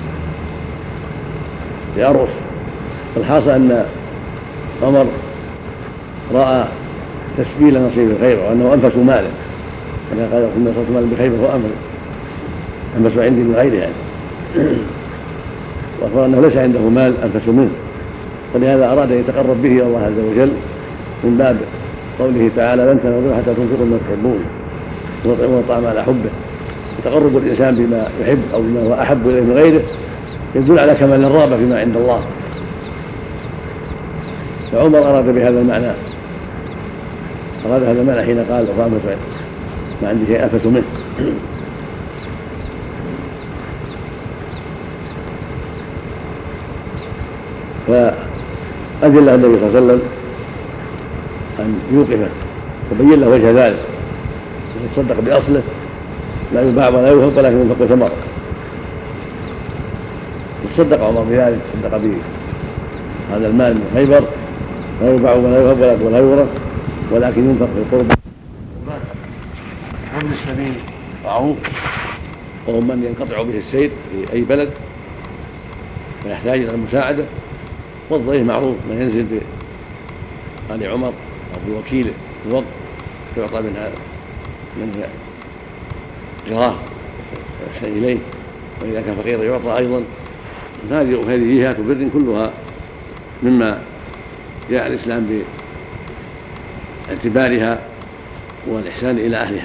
لأرس. الحاصل أن عمر رأى تسبيل نصيب خيبر وأنه أنفس ماله، كما قال كنا صرت مال بخيبر وأنفس أنفس عندي من غيره يعني. وأخبر أنه ليس عنده مال أنفس منه، ولهذا أراد أن يتقرب به إلى الله عز وجل من باب قوله تعالى: لن تنالوا حتى تنفقوا مما تحبون وتطعمون الطعام على حبه. وتقرب الإنسان بما يحب أو بما هو أحب إليه من غيره يدل على كمال الرغبة فيما عند الله. فعمر أراد بهذا المعنى أراد هذا المعنى حين قال: ما عندي شيء أنفس منه. فأذن له النبي صلى الله عليه وسلم أن يوقفه وبين له وجه ذلك، يتصدق بأصله لا يباع ولا يوهب ولكن ينفق ثمره. يتصدق عمر بذلك، تصدق به هذا المال من خيبر لا يباع ولا يوهب ولا يورث ولكن ينفق في القربى. وابن السبيل معروف، وهم من ينقطع به السير في أي بلد ويحتاج إلى المساعدة، والضيف معروف من ينزل بآل عمر أو بوكيله في الوقت يعطى من هذا من جراه يحسن إليه، وإذا كان فقيرا يعطى أيضا. هذه جهات بر كلها مما جاء الإسلام باعتبارها والإحسان إلى أهلها.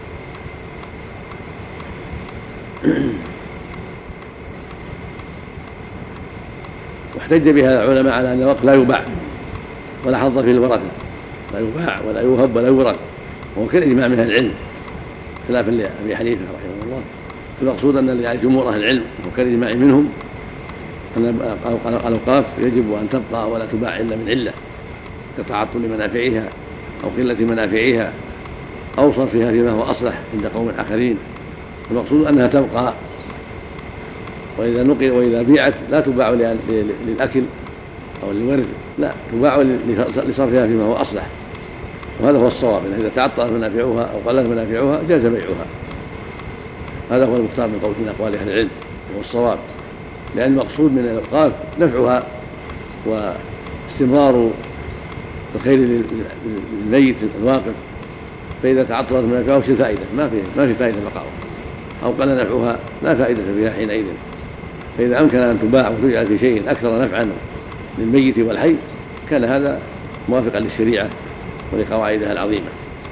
واحتج بها العلماء على أن الوقت لا يباع ولا حظ فيه الورثة، لا يباع ولا يوهب ولا يورث، وهو كالإجماع من أهل العلم خلافا لأبي حنيفة رحمه الله. المقصود أن جمهور أهل العلم وكالإجماع منهم أن الأوقاف يجب أن تبقى ولا تباع إلا من علة كتعطل منافعها أو قلة منافعها أو صرفها فيما هو أصلح عند قوم آخرين. المقصود أنها تبقى، وإذا نقل وإذا بيعت لا تباع للأكل أو للورث، لا تباع لصرفها فيما هو أصلح، وهذا هو الصواب. إذا تعطلت منافعها أو قلت منافعها جاز بيعها، هذا هو المختار من قول من أقوال أهل العلم وهو الصواب، لأن المقصود من الأوقاف نفعها واستمرار الخير للميت الواقف. فإذا تعطلت منافعها وش الفائدة؟ ما في ما في فائدة بقاؤها، أو قل نفعها لا فائدة فيها حينئذ. فإذا أمكن أن تباع وتجعل في شيء أكثر نفعا للميت والحي كان هذا موافقا للشريعة ولقواعدها العظيمة.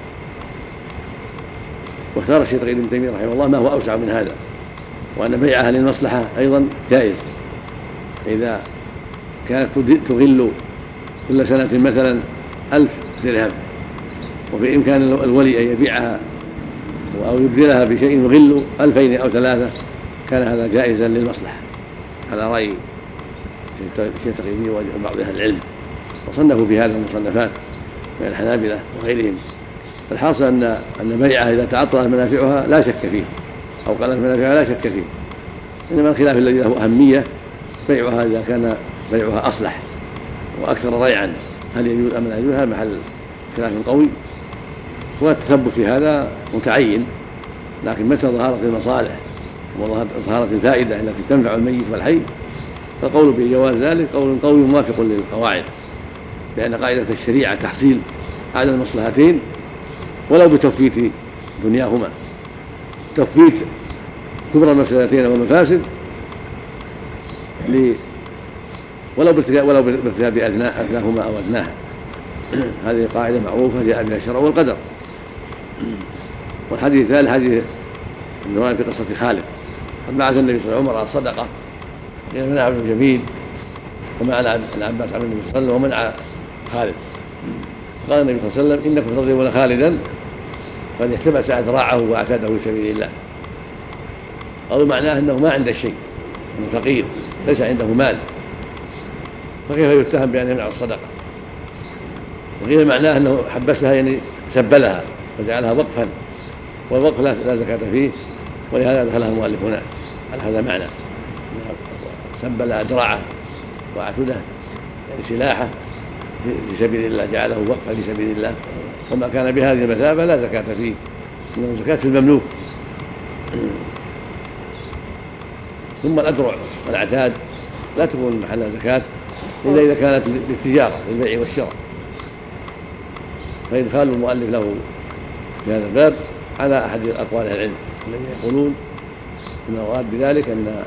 واختار الشيخ ابن تيمية رحمه الله ما هو أوسع من هذا، وأن بيعها للمصلحة أيضا جائز. إذا كانت تغل كل سنة مثلا ألف درهم وفي إمكان الولي أن يبيعها أو يبذلها بشيء يغل ألفين أو ثلاثة كان هذا جائزا للمصلحة على رأي الشيخ تقييمي وبعض أهل العلم، وصنفوا في هذا المصنفات من الحنابلة وغيرهم. الحاصل أن أن بيعها إذا تعطلت منافعها لا شك فيه أو قلت منافعها لا شك فيه، إنما الخلاف الذي له أهمية بيعها إذا كان بيعها أصلح وأكثر ريعا، هل يجوز أم لا يجوز؟ هذا محل خلاف قوي، والتثبت في هذا متعين. لكن متى ظهرت المصالح وظهرت الفائدة التي تنفع الميت والحي فالقول بجواز ذلك قول قوي موافق للقواعد، لأن قاعدة الشريعة تحصيل أعلى المصلحتين ولو بتفويت دنياهما، تفويت كبرى المفسدتين والمفاسد ولو ولو بارتكاب أدناهما أو أدناها. هذه قاعدة معروفة جاء بها الشرع والقدر. والحديث الثالث حديث النوائب في قصة خالد، قد بعث النبي صلى الله عليه وسلم عمر على الصدقة قيل منع ابن جميل ومع العباس عبد النبي صلى الله عليه وسلم ومنع خالد. قال النبي صلى الله عليه وسلم إنكم تضربون خالدا قد احتبس أذراعه وأعتاده في سبيل الله، أو معناه أنه ما عنده شيء، أنه فقير ليس عنده مال، فكيف يتهم بأن يمنع الصدقة؟ وقيل معناه أنه حبسها يعني سبلها وجعلها وقفا، والوقف لا زكاة فيه، ولهذا دخلها المؤلف هنا على هذا معنى، سبل أذراعه وأعتده يعني سلاحه في سبيل الله، جعله وقفا في سبيل الله، وما كان بهذه المثابة لا زكاة فيه، إنه زكاة في المملوك. ثم الأذرع والأعتاد لا تكون محل زكاة إلا إذا كانت للتجارة للبيع والشراء، فإدخال المؤلف له في هذا الباب على أحد أقوال العلم الذين يقولون إن المراد بذلك أن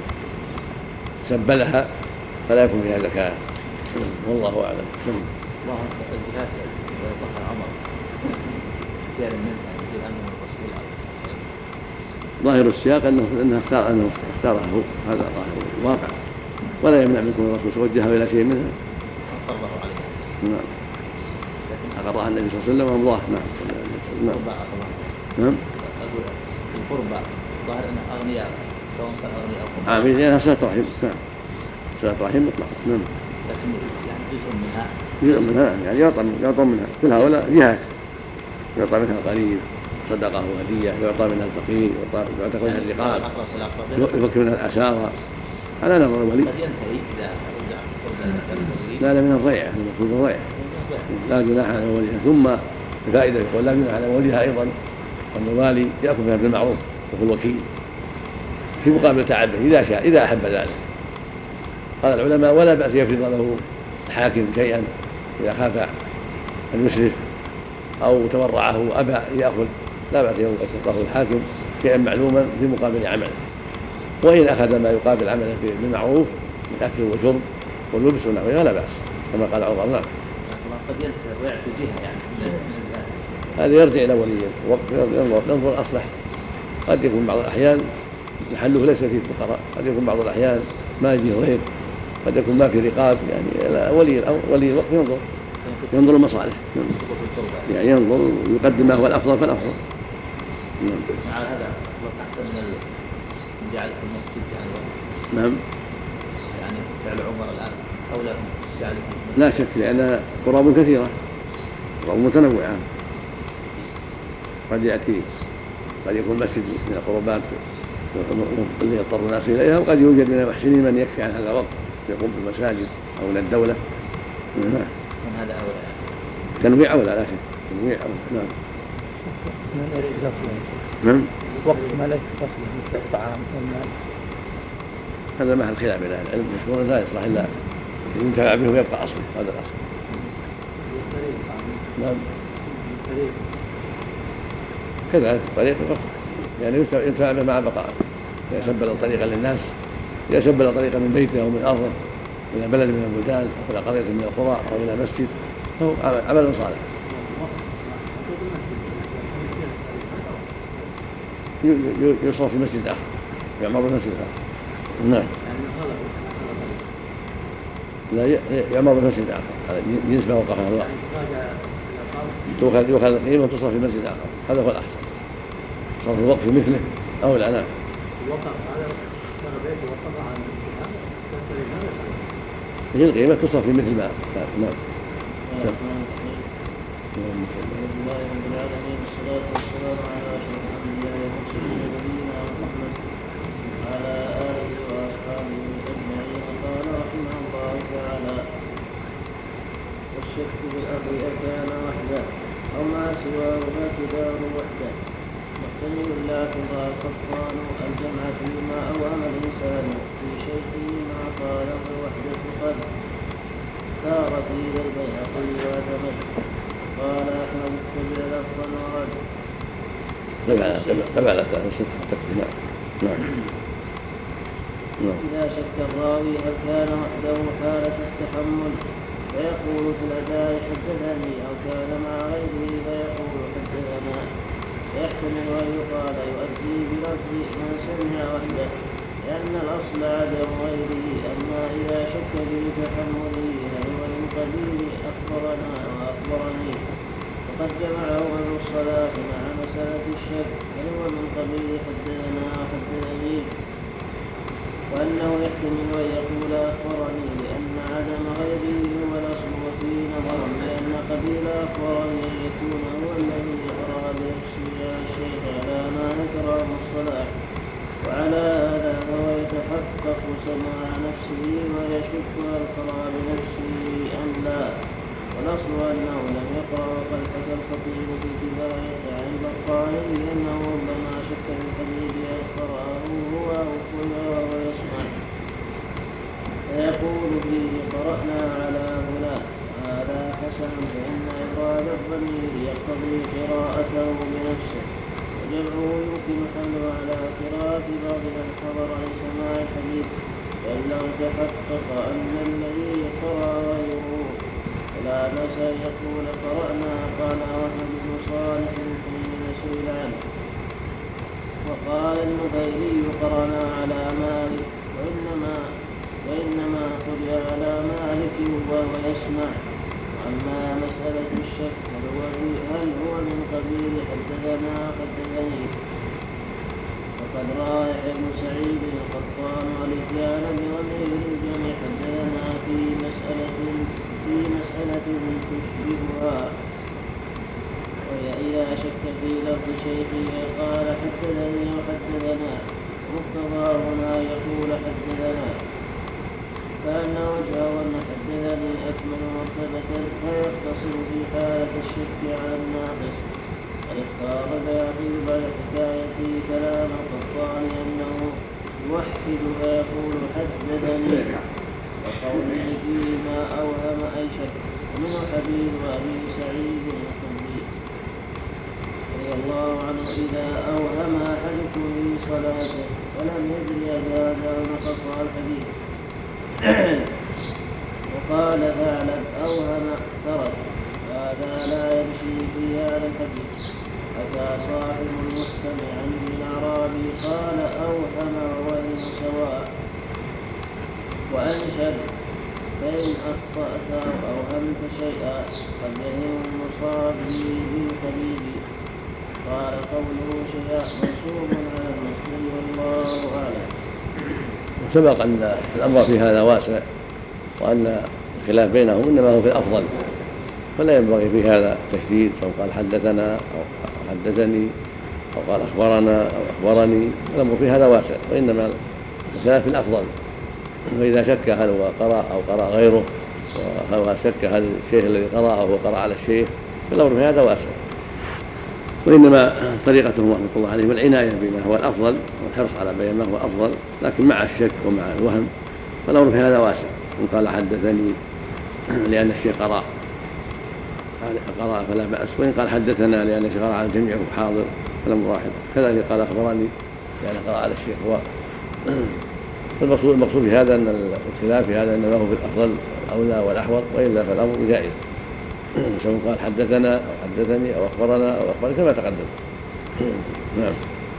سبلها فلا يكون فيها زكاة، والله أعلم. الله الزكاة ذكر عمر اختيار منها لأنه الرسول ظاهر السياق أنه أنه اختار أنه اختاره، هذا ظاهر الواقع، ولا يمنع منكم الرسول توجهه إلى شيء منها أقره عليها. نعم أقرها النبي صلى الله عليه وسلم وأمضاه. نعم نعم نعم أقول القربى ظاهر أنها أغنياء سواء كان أغنياء أو عاملين لأنها صلة رحم. نعم صلة رحم مطلقة. نعم لكن يعني جزء منها جزء منها يعني يعطى يعطى منها كل هؤلاء جهات يعطى منها القريب صدقه وهديه، يعطى منها الفقير، يعطى منها الرقاب، يفك منها الاسارى على نظر الولي. قد ينتهي اذا لا لا من الضيعه، المفروض الضيعه لا جناح على وليها. ثم الفائده يقول لا جناح على وليها ايضا ان الوالي ياكل بها بالمعروف وهو الوكيل في مقابل تعبه اذا شاء اذا احب ذلك. قال العلماء ولا باس يفرض له الحاكم شيئا اذا خاف ان يسرف او تورعه وابى ياخذ، لا باس يعطيه الحاكم شيئا معلوما في مقابل عمله، وان اخذ ما يقابل عمله بالمعروف من اكل وشرب واللبس ونحوه لا باس كما قال عمر. نعم. قد ينتهي جهه يعني هذا يرجع الى ولي ينظر ينظر الاصلح. قد يكون بعض الاحيان محله ليس فيه فقراء، قد يكون بعض الاحيان ما يجيه ضيف، قد يكون ما في رقاب، يعني ولي ولي الوقت ينظر ينظر المصالح يعني ينظر ويقدم ما هو الافضل فالافضل. على هذا احسن من جعل في المسجد يعني نعم يعني فعل عمر الان اولى جعل لا شك لان قراب كثيره قراب متنوعه، قد ياتي قد يكون مسجد من القربات اللي يضطر الناس اليها، وقد يوجد من المحسنين من يكفي عن هذا الوقت يقوم بالمساجد او من الدوله. نعم. من هذا اولى تنويع اولى لا شك تنويع اولى. نعم. نعم. وقت ما لا يتصل مثل الطعام والمال هذا محل خلاف بين اهل العلم، مشهور لا يصلح الا ينتفع به ويبقى اصله، هذا الاصل. نعم. كذلك الطريق يعني ينتفع به مع بقائه، إذا سبل طريقا للناس، إذا سبل طريقا من بيته أو من أرضه إلى بلد من البلدان أو إلى قرية من القرى أو إلى مسجد فهو عمل صالح. يصرف في مسجد آخر، يعمر بمسجد آخر. نعم. لا يعمر بمسجد آخر، جنس ما وقفه الله يؤخذ القيمة وتصرف في مسجد آخر، هذا هو الأحسن. صرف الوقف في مثله أو العناء. هي القيمة تصرف في مثل ما. نعم. لله رب العالمين والصلاة والسلام على أشرف الأنبياء والمرسلين نبينا محمد وعلى آله وأصحابه أجمعين. قال رحمه الله تعالى: والشك بالأمر أكان وحده أو ما سواه فاعتبار وحده محتمل الاعتبار كفران الجمع فيما أوهم الإنسان في شيء ما قاله وحده قد ثار في ذا البيهقي واعتمد. قال أحمد اتبع لفظا ورد. تبع لفظا. إذا شك الراوي هل كان وحده حالة التحمل فيقول في الأداء حدثني، أو كان مع غيره فيقول حدثنا، فيحتمل أن يقال يؤدي بلفظ من سمع وحده لأن الأصل عدم غيره. أما إذا شك في تحمله هل هو من قبيل أخبرنا وأخبرني فقد جمعه أهل الصلاة مع مسألة الشك، هل هو من قبيل حدثنا وحدثني، وأنه يحتمل أن يقول أخبرني لأن عدم غيره هو الأصل. وفي نظر لأن قبيل أخبرني يكون هو الذي يقرأ بنفسه على الشيخ على ما ذكره الصلاة، وعلى هذا هو يتحقق سماع نفسه ويشك هل قرأ بنفسه أم لا. والأصل أنه لم يقرأ، وقد حكى الخطيب في كفاية عن البقالي أنه ربما شك في الحديث هل قرأه هو أو وهو يسمع فيقول فيه قرأنا على فلان، هذا حسن، فإن إفراد الضمير يقتضي قراءته بنفسه، وجمعه يمكن حمله على قراءة بعض من حضر لسماع الحديث، بل لو تحقق أن الذي قرأ غيره فلا بأس أن يقول قرأنا. قال أحمد بن صالح حين سئل عنه، وقال النبيلي قرأنا على مالك، وإنما وإنما قرئ على مالك وهو يسمع. أما مسألة الشك هل هو, هل هو من قبيل حدثنا حدثني وقد روى يحيى بن سعيد القطان والاتيان بضمير الجمع حدثنا في مسألة في مسألة تشبهها، وهي إذا شك في لفظ شيخه قال حدثني وحدثنا، مقتضى هنا يقول حدثنا، كأن وجهه أن حدثني أكمل مرتبة فيقتصر في حالة الشك على الناقص. الاختار الباقي بعد حكاية كلام القطان أنه يوحد فيقول حدثني، وقوله فيما أوهم أي شك. ومنه حديث أبي سعيد الخدري رضي الله عنه إذا أوهم أحدكم في صلاته ولم يدري زاد أو نقص الحديث وقال ثعلب أوهم ترك، هذا لا يمشي في هذا الحديث. أتى صاحب المستمع عن ابن الأعرابي قال أوهم ووهم سواء، وأنشد فإن أخطأت أو أوهمت شيئا قد يهم المصاب بالكبير. قال قوله شيئا منصوب على المسلم والله أعلم. سبق أن الأمر في هذا واسع، وأن الخلاف بينهم إنما هو في الأفضل، فلا ينبغي في هذا تشديد، أو قال حدثنا أو حدثني أو قال أخبرنا أو أخبرني. الأمر في هذا واسع، وإنما الخلاف في الأفضل. فإذا شك هل هو قرأ أو قرأ غيره، وهل شك هل الشيخ الذي قرأ أو هو قرأ على الشيخ، فالأمر في هذا واسع. وإنما طريقتهم رحمة الله عليهم العناية بما هو الأفضل والحرص على بيان ما هو أفضل، لكن مع الشك ومع الوهم فالأمر في هذا واسع. إن قال حدثني لأن الشيخ قرأ قرأ فلا بأس، وإن قال حدثنا لأن الشيخ قرأ على الجميع حاضر فالأمر واحد. كذلك قال أخبرني لأن قرأ على الشيخ هو. فالمقصود المقصود في هذا أن الخلاف في هذا إنما هو في الأفضل أولى والأحوط، وإلا فالأمر جائز، سواء قال حدثنا أو حدثني أو أخبرنا أو أخبرني كما تقدم. نعم.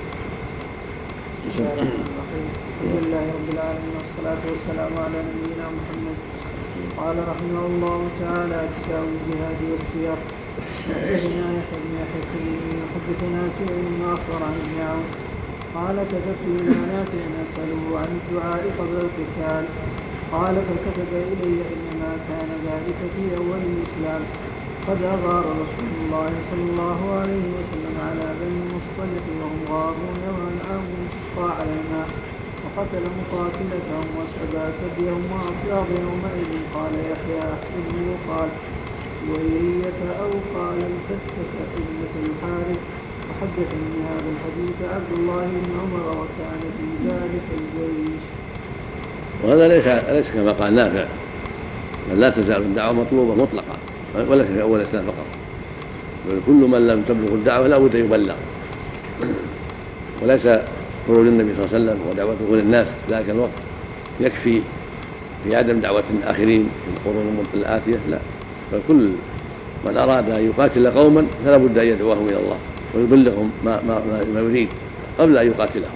بسم الله رب العالمين والصلاة والسلام على نبينا محمد. قال رحمه الله تعالى كتاب الجهاد والسير. حدثنا يحيى بن يحيى حدثنا سعيد بن أخبر عن ابن عون قال كتبت إلى نافع أسأله عن الدعاء قبل القتال، قال فكتب إلي إنما كان ذلك في أول الإسلام. قد أغار رسول الله صلى الله عليه وسلم على بني المصطلق وهم غارون وأنعامهم تسقى على الماء، وقتل مقاتلتهم وسبى سبيهم وأصاب يومئذ. قال يحيى ابن قال جويرية أو قال الفتة ابنة الحارث. وحدثني هذا الحديث عبد الله بن عمر وكان في ذلك الجيش. وهذا ليس ليس كما قال نافع، بل لا تزال الدعوة مطلوبة مطلقة، وليس في أول الإسلام فقط، بل كل من لم تبلغ الدعوة لا بد يبلغ. وليس خروج النبي صلى الله عليه وسلم ودعوته للناس في ذلك الوقت يكفي في عدم دعوة الآخرين في القرون الآتية، لا، بل كل من أراد أن يقاتل قوما فلا بد أن يدعوهم إلى الله ويبلغهم ما, ما, ما يريد قبل أن يقاتلهم.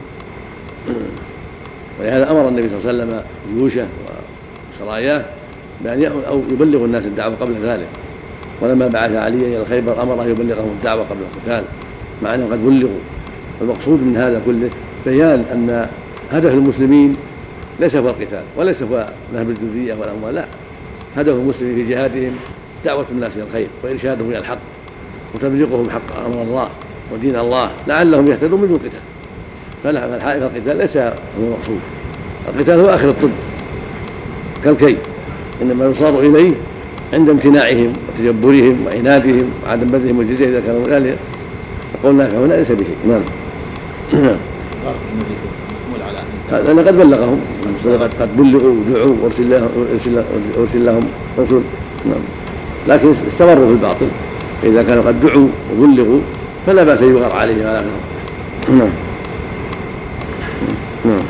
ولهذا أمر النبي صلى الله عليه وسلم جيوشه وسراياه بأن أو يبلغ الناس الدعوة قبل ذلك. ولما بعث علي إلى الخيبر أمره يبلغهم الدعوة قبل القتال، مع أنهم قد بلغوا. والمقصود من هذا كله بيان أن هدف المسلمين ليس هو القتال وليس هو نهب الجزية والأموال، لا، هدف المسلمين في جهادهم دعوة الناس إلى الخير وإرشادهم إلى الحق وتبليغهم حق أمر الله ودين الله لعلهم يهتدون بدون قتال. فالحائف القتال ليس هو المقصود، القتال هو آخر الطب كالكي، إنما يصار إليه عند امتناعهم وتجبرهم وعنادهم وعدم بذلهم الجزية إذا كانوا ذلك. يقول نافع هنا ليس بشيء. نعم. هذا قد بلغهم، قد بلغوا ودعوا وارسل لهم رسل، نعم، لكن استمروا في الباطل. إذا كانوا قد دعوا وبلغوا فلا بأس يغار عليهم على غيرهم. نعم. نعم.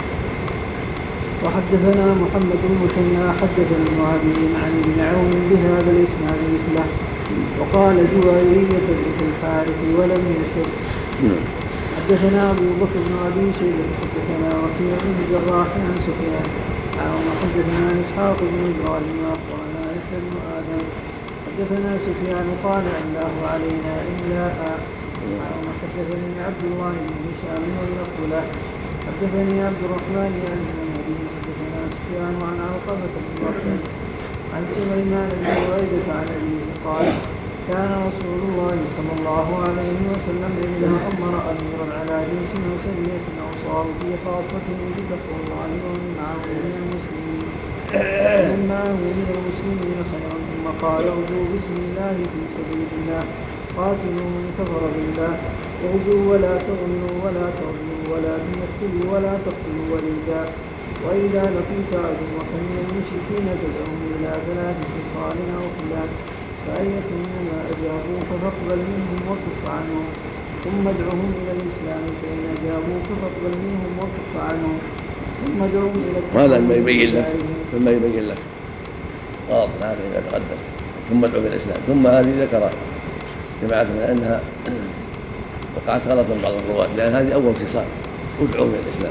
وحدثنا محمد بن مثنى حدثنا ابن عدي عن ابن عون بهذا الاسناد مثله، وقال جويرية بنت الحارث ولم يشر. حدثنا ابو بكر بن ابي شيبه حدثنا وكيع بن جراح عن سفيان عن حدثنا اسحاق بن ابراهيم اخبرنا يحيى بن ادم حدثنا سفيان قال الله علينا املاء حدثني عبد الله بن هشام واللفظ له حدثني عبد الرحمن عن النبي حدثنا سفيان عن علقمة بن مرثد عن سليمان بن بريدة عن أبيه قال كان رسول الله صلى الله عليه وسلم إذا أمر أميرا على جيش أو سرية أو صار في خاصته بتقوى الله ومن معه من المسلمين ومن معه من المسلمين خيرا ثم قال اغزوا بسم الله في سبيل الله قاتلوا من كفر بالله اغزوا ولا تغلوا ولا تغلوا ولا تمثلوا ولا تقتلوا وليدا وإذا لقيت عدوك من المشركين تدعوهم إلى ثلاث خصال أو خلاف فأية منهما أجابوك فاقبل منهم وكف عنهم ثم ادعهم إلى الإسلام فإن أجابوك فاقبل منهم وكف عنهم ثم ادعهم إلى الإسلام. هذا ما يبين لك ثم يبين لك غلط هذا إذا تقدم ثم ادعوا إلى الإسلام ثم هذه ذكر جماعتنا أنها وقعت غلطا بعض الرواة لأن هذه أول خصال ادعوا إلى الإسلام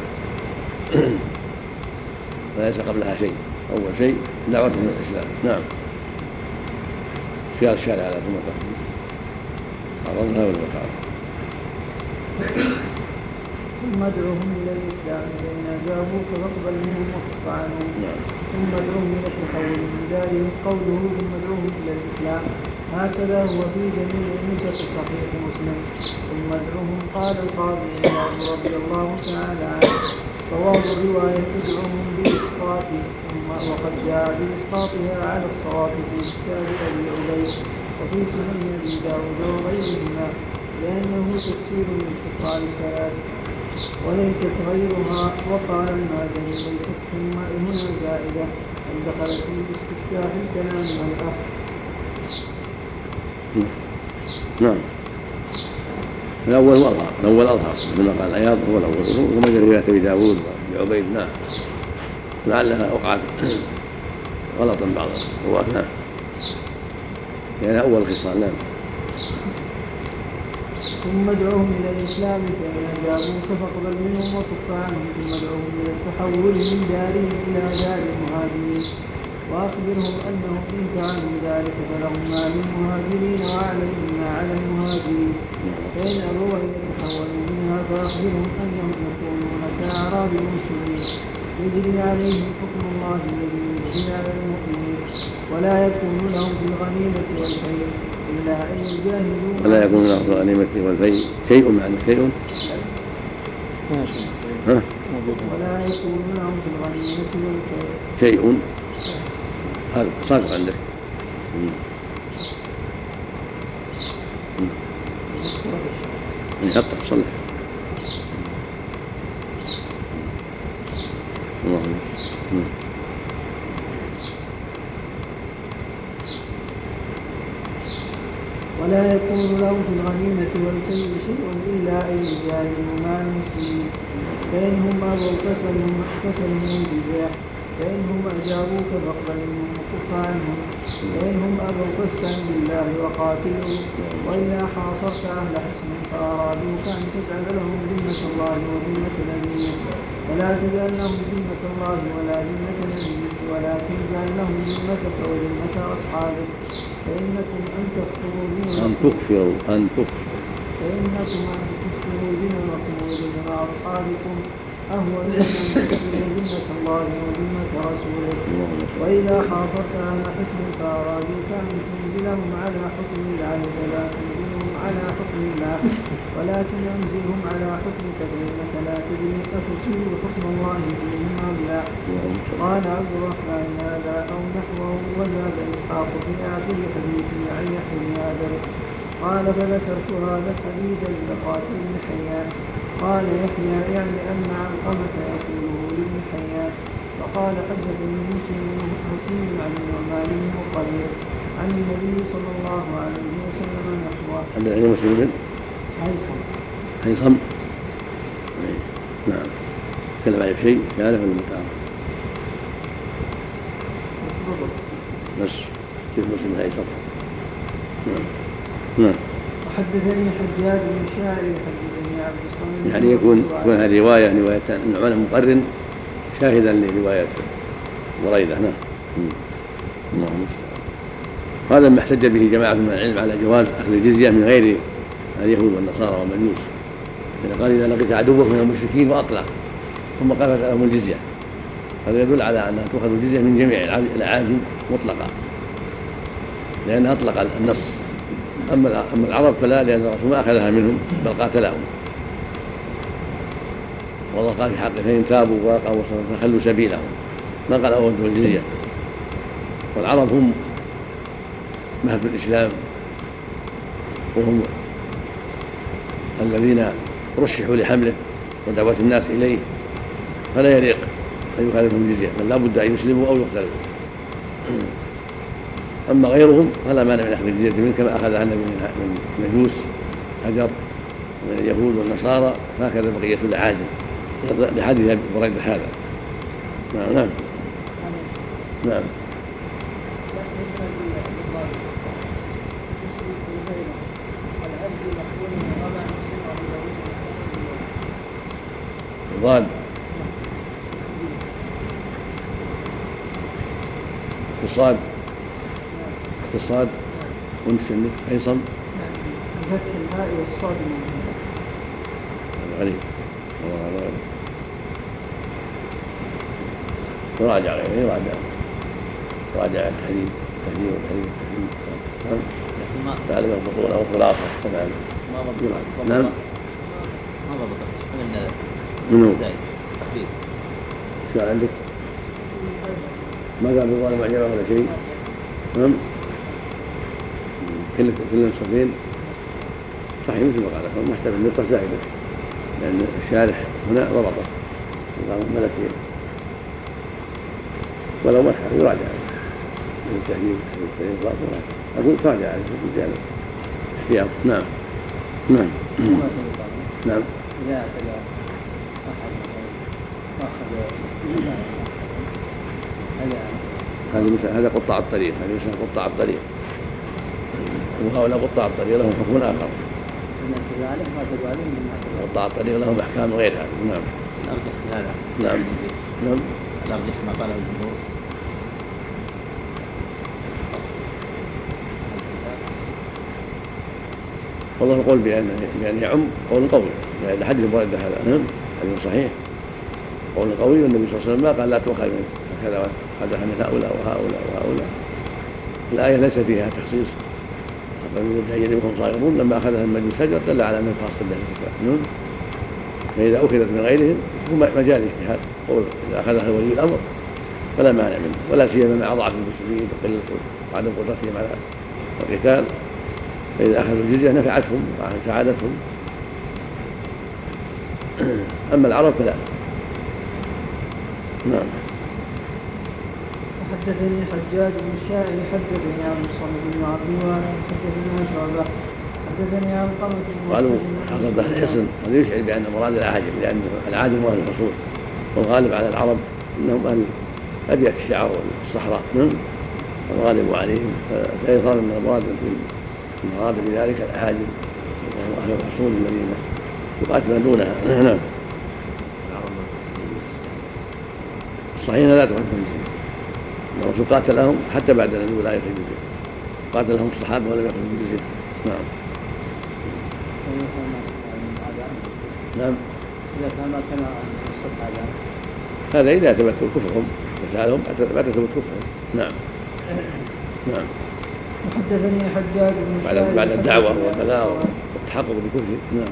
وليس قبلها شيء أول شيء دعوتهم إلى الإسلام. نعم خيار الشارع على ثم تقدم عرضها والبقاء ثم ادعوهم إلى الإسلام فإن أجابوك فاقبل منهم وكف عنهم ثم ادعوهم إلى التحول من دارهم قوله ثم ادعوهم إلى الإسلام هكذا هو في جميع نسخ صحيح مسلم. ثم ادعوهم قال القاضي عياض رضي الله تعالى عنه صواب الرواية ادعوهم بإسقاط ثم وقد جاء بإسقاطها على الصواب في كتاب أبي عبيد وفي سنن أبي داود وغيرهما لأنه تفسير للخصال الثلاث وليست غيرها. وقال المازني ليست ثم هنا زائدة أن دخلت في استفتاح الكلام والأخذ. نعم الأول أظهر الأول أظهر كما قال عياض هو الأول وما جاء رواية أبي داود وابن عبيد. نعم لعلها وقعت غلطا بعض الرواة. نعم يعني أول خصال. نعم ثم ادعوهم إلى الإسلام فإن أجابوك فاقبل منهم وكف عنهم ثم ادعوهم إلى التحول من دارهم إلى دار المهاجرين وأخبرهم أنهم إن كانوا ذلك فلهم ما للمهاجرين وعليهم ما على المهاجرين فإن أبوا أن يتحولوا منها فأخبرهم أنهم يكونون كأعراب المسلمين يجري عليهم حكم الله الذي يجري على المؤمنين ولا يكون لهم في الغنيمة والخير إلا أن يجاهدوا ولا يكون لهم في الغنيمة والخير شيء معنى شيء ها ولا يكون لهم في الغنيمة والخير شيء هذا صادق عندك. يحطك صلح اللهم ولا يكون لهم في الغنيمة والكيل شيء إلا أن يجاهدوا مع المسلمين فإنهم أبوا فسلموا الجزاء فإنهم أجابوك فاقبل منهم وكف عنهم فإنهم أبوا فاستعن بالله وقاتلوا وإذا حاصرت أهل حسن فأرادوك أن تجعل لهم ذمة الله وذمة نبيه ولا تجعل لهم ذمة الله ولا ذمة نبيه ولكن اجعل لهم ذمتك وذمة أصحابك فإنكم أن تكفروا أن تكفروا أن تكفروا فإنكم أن تكفروا دينكم ودين أصحابكم أهون من تكفروا ذمة الله وذمة رسوله وإذا حاصرت أهل حكم فأرادوك أن تنزلهم على حكم الله فلا تنزلهم على حكم الله ولكن أنزلهم على حكمك فإنك لا تدري أتصير حكم الله فيهم أم لا. قال عبد الرحمن هذا أو نحوه وزاد إسحاق في آخر حديث عن يحيى بن آدم قال فذكرت هذا الحديث لقاتل بن حيان قال يحيى يعني أن علقمة يقوله لابن حيان فقال حدثني مسلم مسلم عن النعمان بن مقرر عن النبي صلى الله عليه وسلم نحوه. عن أي مسلم؟ هيثم. هيثم. نعم. تكلم عليه شيء يعرف المتعارف. بس كيف مسلم هيثم؟ نعم. نعم. وحدثني حجاج بن شاعر حدثني عبد الصمد يعني يكون يكون هذه رواية رواية النعمان مقرن شاهدا لرواية بريدة. نعم. اللهم هذا ما احتج به جماعة من العلم على جواز أخذ الجزية من غير اليهود والنصارى والمجوس. قال إذا لقيت عدوك من المشركين وأطلق ثم قفز لهم الجزية، هذا يدل على أنها تؤخذ الجزية من جميع الأعاجم مطلقا لأنها أطلق النص. أما العرب فلا، لأن الرسول ما أخذها منهم بل قاتلهم، والله قال في حقه فإن تابوا وأقاموا الصلاة فخلوا سبيلهم، ما قال أودوا الجزية. والعرب هم مهد الإسلام وهم الذين رشحوا لحمله ودعوة الناس إليه، فلا يليق أن يخالفهم الجزية، بل لا بد أن يسلموا أو يقتلوا. أما غيرهم فلا مانع من أخذ الجزية منه كما أخذها النبي من المجوس هجر ومن اليهود والنصارى، هكذا بقية الأعاجم لحديث بريدة هذا. نعم نعم نعم. ضاد اقتصاد اقتصاد ونسمي هيصم فتح الهاء والصاد غريب والله غريب. تراجع غيره يراجع راجع التحريم التحريم والتحريم التحريم نعم تعلم البطولة والخلاصة طبعا نعم ما ضبط من منو تحريم شو عندك ما قال بالظالم معجبة ولا شيء نعم كل كل صفين صحيح مثل ما قال محتاج النقطة زائدة لأن الشارح هنا ضبطه قال ملكين ولو مسح يراجع من التهذيب والتهذيب أقول راجع عليه في الجانب احتياط. نعم نعم نعم. إذا أخذ هذا مثل هذا قطاع الطريق، هذا مثل قطاع الطريق، وهؤلاء قطاع الطريق لهم حكم آخر. قطاع الطريق لهم أحكام غير هذا. نعم. هذا. نعم. نعم. الأرجح ما قاله الجمهور. والله يقول بأن بأن يعم قول قوي، يعني حديث بريدة هذا نعم حديث صحيح قول قوي، والنبي صلى الله عليه وسلم ما قال لا تؤخذ من كذا هذا من هؤلاء وهؤلاء وهؤلاء. الآية ليس فيها تخصيص، فمن يجدكم صاغرون لما أخذها المجوس هجر دل على أنه خاص به. فإذا أخذت من غيرهم هو مجال اجتهاد، قول إذا أخذها ولي الأمر فلا مانع منه، ولا سيما مع ضعف المسلمين وقلة وعدم قدرتهم على القتال، فإذا أخذوا الجزية نفعتهم وساعدتهم. أما العرب فلا. نعم. حدثني حجاج بن الشاعري حدثني عن الصمد بن عبد الوهاب حدثني شعبة حدثني عن قمة قالوا حقق الحصن هذا يشعر بأن مراد العاجم، لأن العاجم أهل الحصول، والغالب على العرب أنهم أهل أبيات الشعر والصحراء الغالب عليهم، فيظهر أن المراد المراد بذلك العاجم وهم أهل الحصول الذين يقاتلون دونها. نعم. صحيح لا تكون الجزية، الرسول قاتلهم حتى بعد أن لا يصل الجزية، قاتلهم الصحابة ولم يأخذوا الجزية. نعم. نعم. إذا كان ما كان الصحابة هذا إذا تمثل كفرهم قتالهم بعد ثبوت كفرهم. نعم. نعم. وحدثني حجاج بن بعد بعد الدعوة والبلاغ والتحقق بكفره. نعم.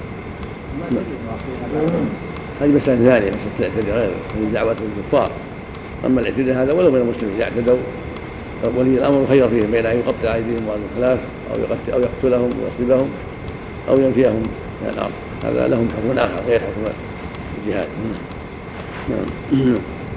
هذه مسألة ثانية، مسألة الاعتداء غير من دعوة الكفار. أما الاعتداء هذا ولو من المسلمين يعتدوا ولي الأمر خير فيه بين أن يقطع أيديهم وأن الخلاف أو يقتل أو يقتلهم ويصلبهم أو ينفيهم من الأرض، هذا لهم حكم آخر غير حكم الجهاد. نعم.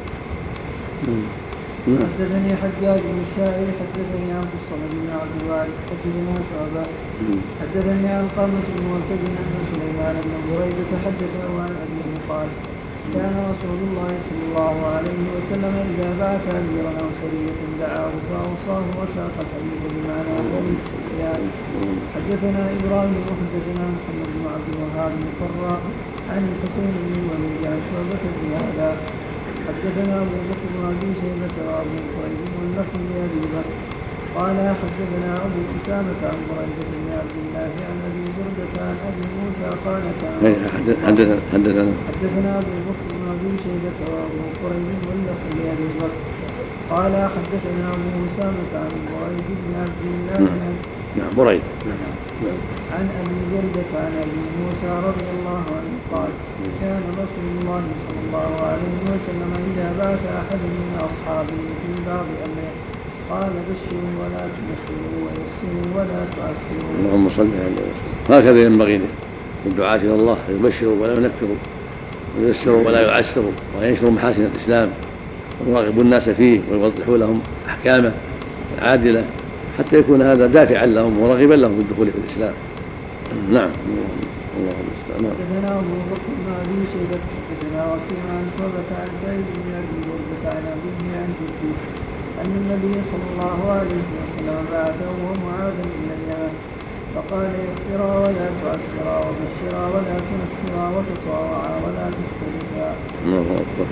حدثني حجاج بن الشاعري حدثني عن الصمد بن عبد الوهاب حدثني شعبة حدثني عن قامة بن مرتد أن سليمان بن بريدة حدثه عن أبيه قال كان رسول الله صلى الله عليه وسلم إذا بعث أميرا أو سرية دعاه فأوصاه وساق الحديث بمعنى حديث السفيان. حدثنا إبراهيم وحدثنا محمد بن عبد الوهاب بن قراء عن الحسين بن وليد عن شعبة بن هذا حدثنا أبو بكر بن أبي شيبة وأبو كريب واللفظ لأبي بكر قال حدثنا أبو أسامة عن بريدة بن عبد الله عن أبي بردة عن أبي موسى قال حدثنا حدثنا حدثنا أبو بكر بن أبي شيبة وأبو قريب واللفظ لأبي بكر قال حدثنا أبو أسامة عن بريد بن عبد الله نعم بريد عن أبي بردة عن أبي موسى رضي الله عنه قال كان رسول الله صلى الله عليه وسلم إذا بعث أحد من أصحابه في بعض أمره قال بشروا ولا تنفروا ويسروا ولا تعسروا. اللهم صل على وسلم. هكذا ينبغي للدعاة إلى الله يبشروا ولا ينفروا ويسروا ولا يعسروا وينشروا محاسن الإسلام ويرغبوا الناس فيه ويوضحوا لهم أحكامه العادلة حتى يكون هذا دافعا لهم ورغبا لهم في الدخول في الإسلام. نعم. الله المستعان. حدثنا أبو بكر بن أبي شيبة حدثنا وكيع عن شعبة عن سعيد بن أبي بردة عن أبيه عن جده أن النبي صلى الله عليه وسلم بعثه ومعاذا إلى اليمن فقال يسرا ولا تعسرا وبشرا ولا تنفرا وتطاوعا ولا تختلفا. الله أكبر.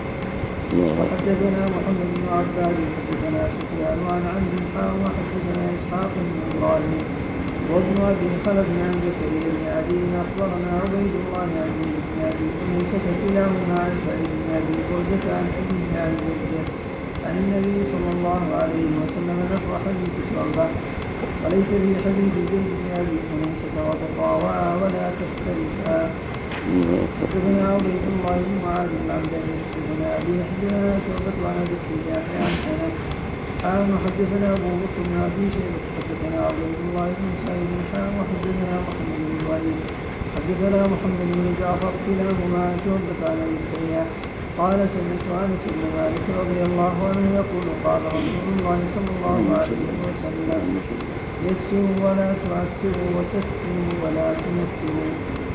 وحدثنا محمد بن عباد حدثنا سفيان عن عمرو حاء وحدثنا إسحاق بن إبراهيم وابن أبي خلف عن زكريا بن عدي أخبرنا عبيد الله عن بن أبي أنيسة كلاهما عن سعيد بن أبي بردة عن أبيه عن جده عن النبي صلى الله عليه وسلم نحو حديث شعبة وليس في حديث زيد بن أبي أنيسة وتطاوعا ولا تختلفا. حدثنا عبيد الله بن معاذ العبداني حدثنا أبي حدثنا شعبة عن أبي الحجاج عن أنس حاء وحدثنا أبو بكر بن أبي شيبة حدثنا عبيد الله بن سعيد حاء وحدثنا محمد بن الوليد حدثنا محمد بن جعفر كلاهما عن شعبة عن أبي الحجاج قال سمعت أنس بن مالك رضي الله عنه يقول قال رسول الله صلى الله عليه وسلم يسروا ولا تعسروا وسفروا ولا تنفروا.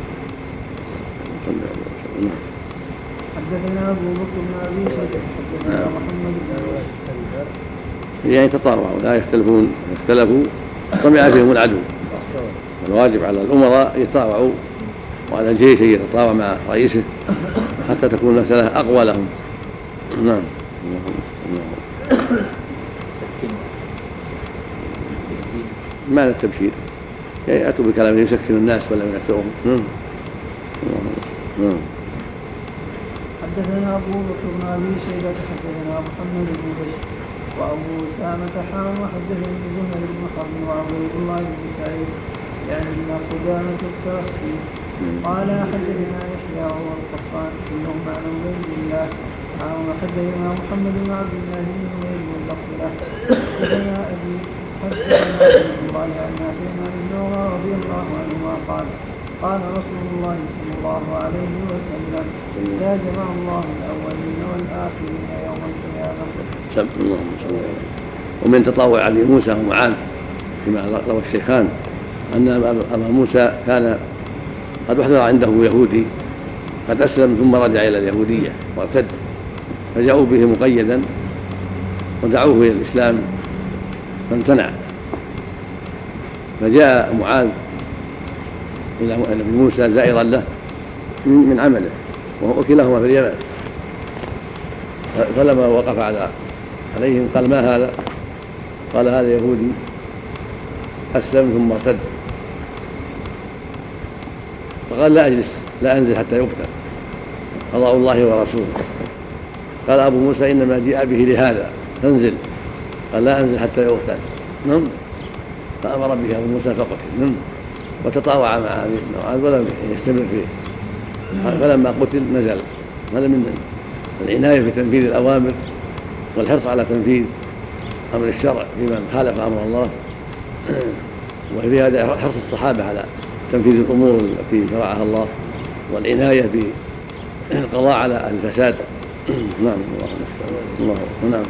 حدثنا أبو بكر بن أبي شيبة حدثنا محمد بن الوليد يعني يتطاوعوا لا يختلفون اختلفوا طمع فيهم العدو الواجب على الأمراء يتطاوعوا وعلى الجيش يتطاوع مع رئيسه حتى تكون المسألة أقوى لهم. نعم. معنى التبشير يعني يأتوا بكلام يسكن الناس ولا ينفرهم. نعم. حدثنا أبو بكر بن أبي شيبة حدثنا محمد بن بشر وأبو أسامة حاء وحدثني زهير بن حرب وعبيد الله بن سعيد يعني بن قدامة السرخسي قال حدثنا يحيى وهو القطان كلهم عن عبيد الله حاء وحدثنا محمد بن عبد الله بن نمير واللفظ حدثنا أبي حدثنا عبد الله عن نافع عن ابن عمر رضي الله عنهما قال قال رسول الله صلى الله عليه وسلم لا جمع الله الأولين والآخرين يوم القيامة. ومن تطاوع أبي موسى ومعاذ فيما روى الشيخان أن أبا موسى كان قد احضر عنده يهودي قد أسلم ثم رجع إلى اليهودية وارتد فجاءوا به مقيدا ودعوه إلى الإسلام فامتنع فجاء معاذ إلى ابن موسى زائرا له من عمله وكلاهما في اليمن فلما وقف على عليهم قال ما هذا؟ قال هذا يهودي أسلم ثم ارتد فقال لا أجلس لا أنزل حتى يقتل قضاء الله ورسوله. قال أبو موسى إنما جاء به لهذا فانزل قال لا أنزل حتى يقتل. نعم. فأمر به أبو موسى فقتل. نعم. وتطاوع مع معاذ ولم يستمر فيه فلما قتل نزل. هذا من العناية في تنفيذ الأوامر والحرص على تنفيذ أمر الشرع فيما خالف أمر الله وفي هذا حرص الصحابة على تنفيذ الأمور التي شرعها الله والعناية بالقضاء على الفساد. نعم. الله نعم.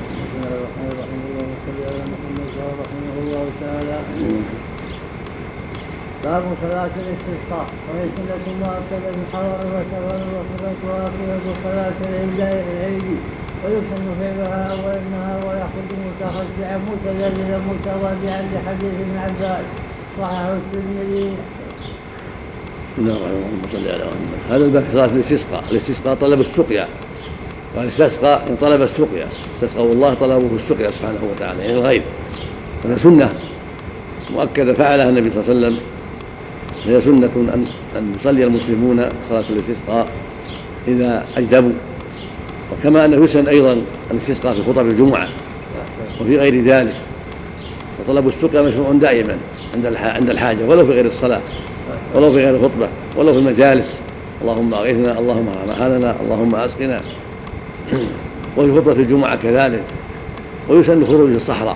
باب صلاة الاستسقاء وهي سنة مؤكدة بالحضر وسفر وصلاة واخرة صلاة العيد العيد ويسن فعلها وإنها ويأخذ متخشعا متذللا متواضعا لحديث ابن عباس صححه الترمذي. اللهم صل على محمد. هذا الباب صلاة الاستسقاء. الاستسقاء طلب السقيا والاستسقاء إن طلب السقيا استسقوا الله طلبوا السقيا سبحانه وتعالى يعني الغيث وهي سنة مؤكدة فعلها النبي صلى الله عليه وسلم. هي سنة أن أن يصلي المسلمون صلاة الاستسقاء إذا أجدبوا، وكما أنه يسن أيضا الاستسقاء في خطب الجمعة وفي غير ذلك. وطلب السقيا مشروع دائما عند الحاجة ولو في غير الصلاة ولو في غير الخطبة ولو في المجالس. اللهم أغثنا، اللهم أهلنا، اللهم أسقنا. وفي خطبة الجمعة كذلك. ويسن خروج الصحراء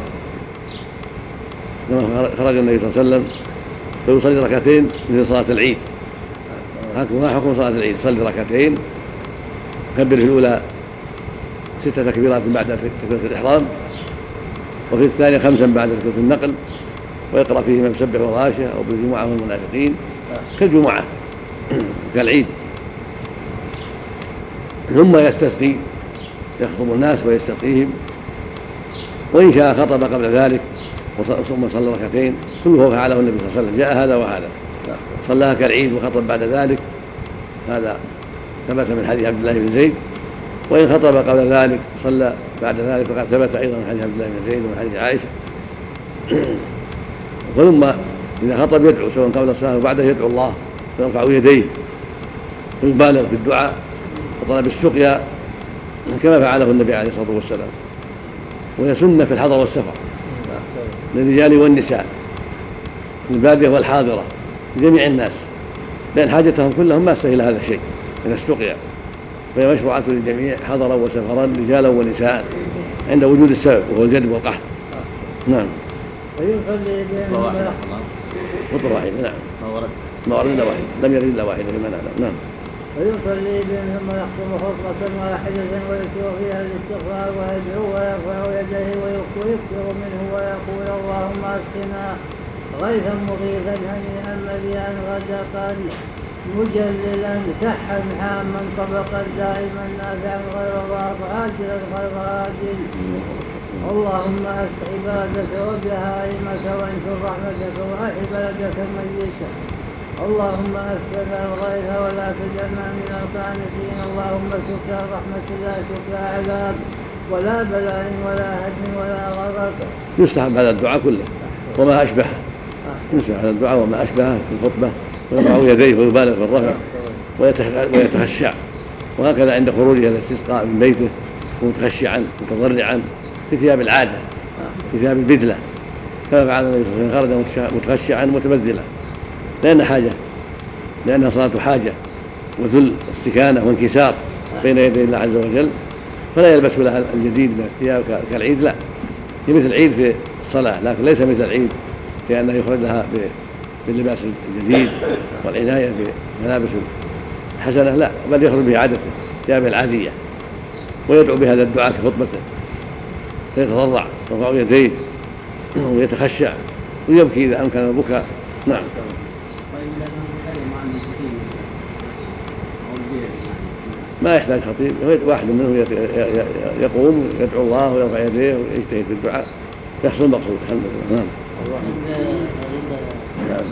كما خرج النبي صلى الله عليه وسلم فيصلي ركعتين مثل صلاة العيد. هكذا حكم صلاة العيد، يصلي ركعتين يكبر في الأولى ستة تكبيرات بعد تكبيرة الإحرام، وفي الثانية خمسا بعد تكبيرة النقل، ويقرأ فيهما بسبح والغاشية أو بالجمعة والمنافقين كالجمعة كالعيد. ثم يستسقي، يخطب الناس ويستسقيهم، وإن شاء خطب قبل ذلك ثم صلى ركعتين. كله فعله النبي صلى الله عليه وسلم، جاء هذا وهذا. صلاها كالعيد وخطب بعد ذلك، هذا ثبت من حديث عبد الله بن زيد. وإن خطب قبل ذلك صلى بعد ذلك فقد ثبت أيضا من حديث عبد الله بن زيد ومن حديث عائشة. ثم إذا خطب يدعو سواء قبل الصلاة وبعده، يدعو الله ويرفع يديه ويبالغ في الدعاء وطلب السقيا كما فعله النبي عليه الصلاة والسلام. وهي سنة في الحضر والسفر للرجال والنساء، البادية والحاضرة، لجميع الناس، لأن حاجتهم كلهم ما سهل هذا الشيء من السقيا، فهي مشروعة للجميع حضرا وسفرا رجالا ونساء عند وجود السبب وهو الجد والقحط. نعم. ويصلي بهم خطبة واحدة. نعم. ما ورد إلا واحد، لم يرد إلا واحدة لما نعلم. نعم. ويصلي بهم ثم يختم خطبة واحدة ويكثر فيها الاستغفار ويدعو ويرفع يديه ويكثر منه ويقول اللهم اسقنا غيثا مغيثا هنيئا مريئا غدقا مجللا كحا حاما طبقا دائما نافعا غير ضار عاجلا غير عاجل. اللهم اسق عبادك وبهائمك وانشر رحمتك واحب بلدك ميتا. اللهم اسقنا الغيث ولا تجعلنا من القانتين. اللهم سقنا الرحمة لا سقنا عذاب ولا بلاء ولا هدم ولا غرق. يستحب هذا الدعاء كله وما أشبهه، يستحب هذا الدعاء وما أشبهه في الخطبة، ويرفع يديه ويبالغ في الرفع ويتخشع، وهكذا عند خروجه إلى الاستسقاء من بيته متخشعا متضرعا في ثياب العادة في ثياب البذلة، كما فعل النبي صلى الله عليه وسلم، خرج متخشعا متبذلا لأن حاجة لأنها صلاة حاجة وذل استكانة وانكسار بين يدي الله عز وجل، فلا يلبس لها الجديد من الثياب كالعيد، لا، هي مثل العيد في الصلاة لكن ليس مثل العيد في أنه يخرج لها باللباس الجديد والعناية بملابس حسنة، لا، بل يخرج به عادته ثياب العادية ويدعو بهذا الدعاء في خطبته، فيتضرع ويرفع يديه ويتخشع ويبكي إذا أمكن البكاء. نعم. ما يحتاج خطيب، واحد منهم يقوم يدعو الله ويرفع يديه ويجتهد في الدعاء يحصل المقصود. الحمد لله. نعم. نعم.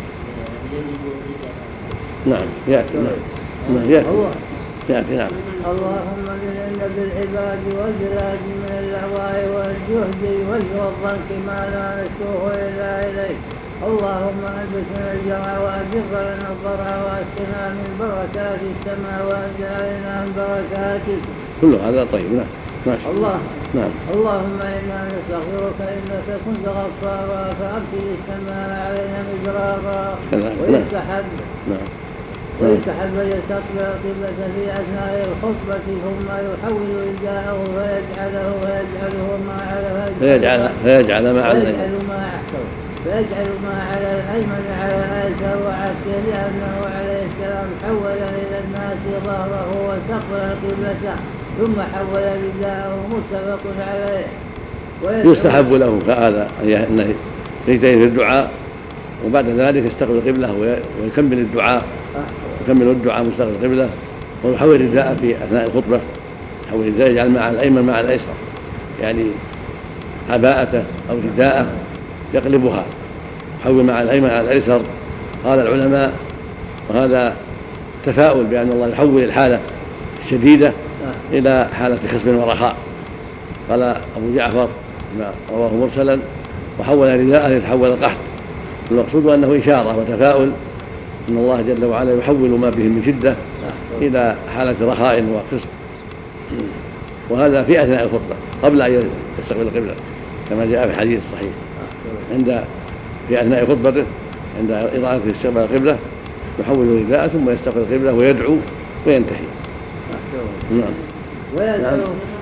نعم يأتي. نعم يأتي. يأتي. نعم. اللهم لنا بالعباد والبلاد من اللهواء والجهد والضنك ما لا نشكوه إلا إليك. اللهم ألبسنا الجمع وأجر لنا الضرع وأسقنا من بركات السماء وأجعلنا من بركاتك. كل هذا طيب. نعم. ماشي. الله. نعم. اللهم إنا نستغفرك إنك كنت غفارا فأرسل السماء علينا مدرارا. ويستحب نعم. ويستحب يستقبل القبلة في أثناء الخطبة ثم يحول رداءه فيجعله فيجعله ما على فيجعل فيجعل ما على فيجعل ما على الأيمن على الأيسر وعكسه، لأنه عليه السلام حول إلى الناس ظهره واستقبل القبلة ثم حول رداءه متفق عليه. يستحب له هذا أنه يجتهد في الدعاء وبعد ذلك يستقبل القبلة ويكمل الدعاء يكمل الدعاء مستقبل القبلة ويحول الرداء في أثناء الخطبة، يحول الرداء يجعل مع الأيمن مع الأيسر، يعني عباءته أو رداءه يقلبها يحول مع الأيمن على الأيسر. قال العلماء وهذا تفاؤل بأن الله يحول الحالة الشديدة إلى حالة خصب ورخاء. قال أبو جعفر ما رواه مرسلا وحول رداءه يتحول القحط. المقصود أنه إشارة وتفاؤل أن الله جل وعلا يحول ما به من شدة إلى حالة رخاء وقسط، وهذا في أثناء الخطبة قبل أن يستقبل القبلة كما جاء في الحديث الصحيح. عند في أثناء خطبته عند إضاءته استقبال القبلة يحول رداءه ثم يستقبل القبلة ويدعو وينتهي. نعم. ويدعو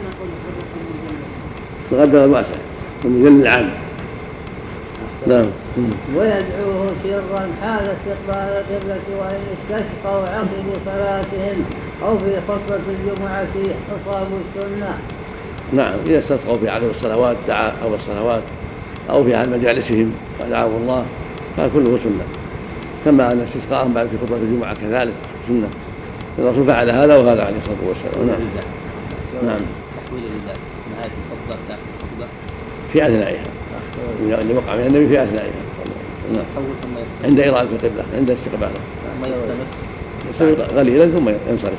تقدم الواسع المجل العام. نعم. ويدعوه سرا حال استقبال القبلة وإن استشقوا عقب صلاتهم أو في خطبة الجمعة أصابوا السنة. نعم، إذا استسقوا في عقب الصلوات دعا أو الصلوات أو في مجالسهم ودعوا الله فكله سنة، كما أن استسقاءهم بعد في خطبة الجمعة كذلك سنة. الرسول فعل هذا وهذا عليه الصلاة والسلام. نعم. نعم. تحويل الرداء نهاية الخطبة بتاعت الخطبة في أثنائها اللي وقع من النبي في أثنائها. نعم. عند إرادة القبلة عند استقباله ثم يستمر يستمر قليلا ثم ينصرف،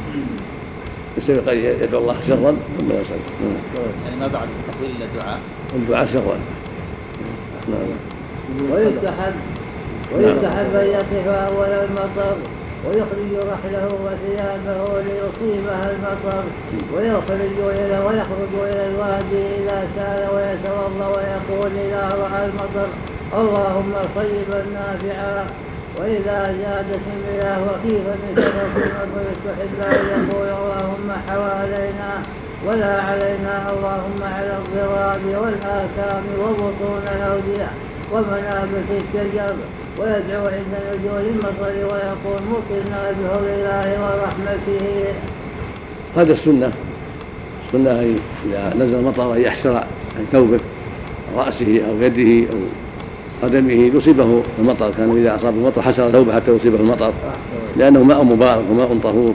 يستمر قليلا يدعو الله سرا ثم ينصرف. يعني ما بعد تحويل إلى دعاء الدعاء سرا. نعم. ويستحب ويستحب أن يقف أول المطر ويخرج رحله وثيابه ليصيبها المطر ويخرج إلى ويخرج إلى الوادي إذا سال ويتوضأ ويقول إذا رأى المطر اللهم صيبا نافعا، وإذا زادت المياه وخيفة شرف المطر يستحب أن يقول اللهم حوالينا ولا علينا، اللهم على الضراب والآثام وبطون الأودية ومنابت الشجر، ويدعو عند نزول المطر ويقول مطرنا بفضل الله ورحمته. هذا السنة السنة إذا نزل المطر أن يحسر عن ثوبه رأسه أو يده أو قدمه يصيبه المطر، كان إذا أصاب المطر حسر ثوبه حتى يصيبه المطر لأنه ماء مبارك وماء طهور.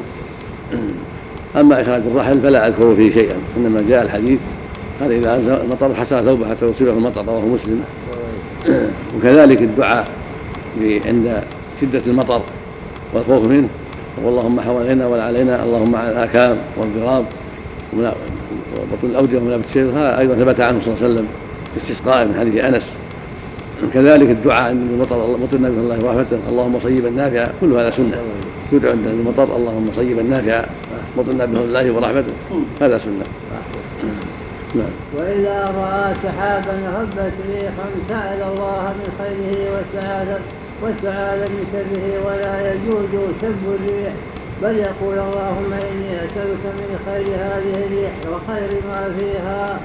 أما إخراج الرحل فلا أذكر فيه شيئا، إنما جاء الحديث قال إذا أنزل المطر حسر ثوبه حتى يصيبه المطر رواه مسلم. وكذلك الدعاء عند شدة المطر والخوف منه اللهم حوالينا ولا علينا، اللهم على الآكام والضراب وبطون الأودية ومنابت الشجر، هذا أيضا ثبت عنه صلى الله عليه وسلم في استسقاء من حديث أنس. كذلك الدعاء عند المطر مطرنا بفضل الله ورحمته اللهم صيبا نافعا، كل هذا سنة. يدعو عند المطر اللهم صيبا نافعا مطرنا بفضل الله ورحمته، هذا سنة. نعم. وإذا رأى سحابا هبت ريح سأل الله من خيره والسعادة والسعادة من شره، ولا يجوز سب الريح بل يقول اللهم إني أسألك من خير هذه الريح وخير ما فيها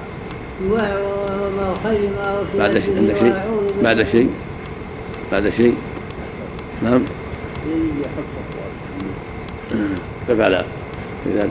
وخير ما فيها. بعد شيء بعد شيء بعد شيء نعم. ففعل إذا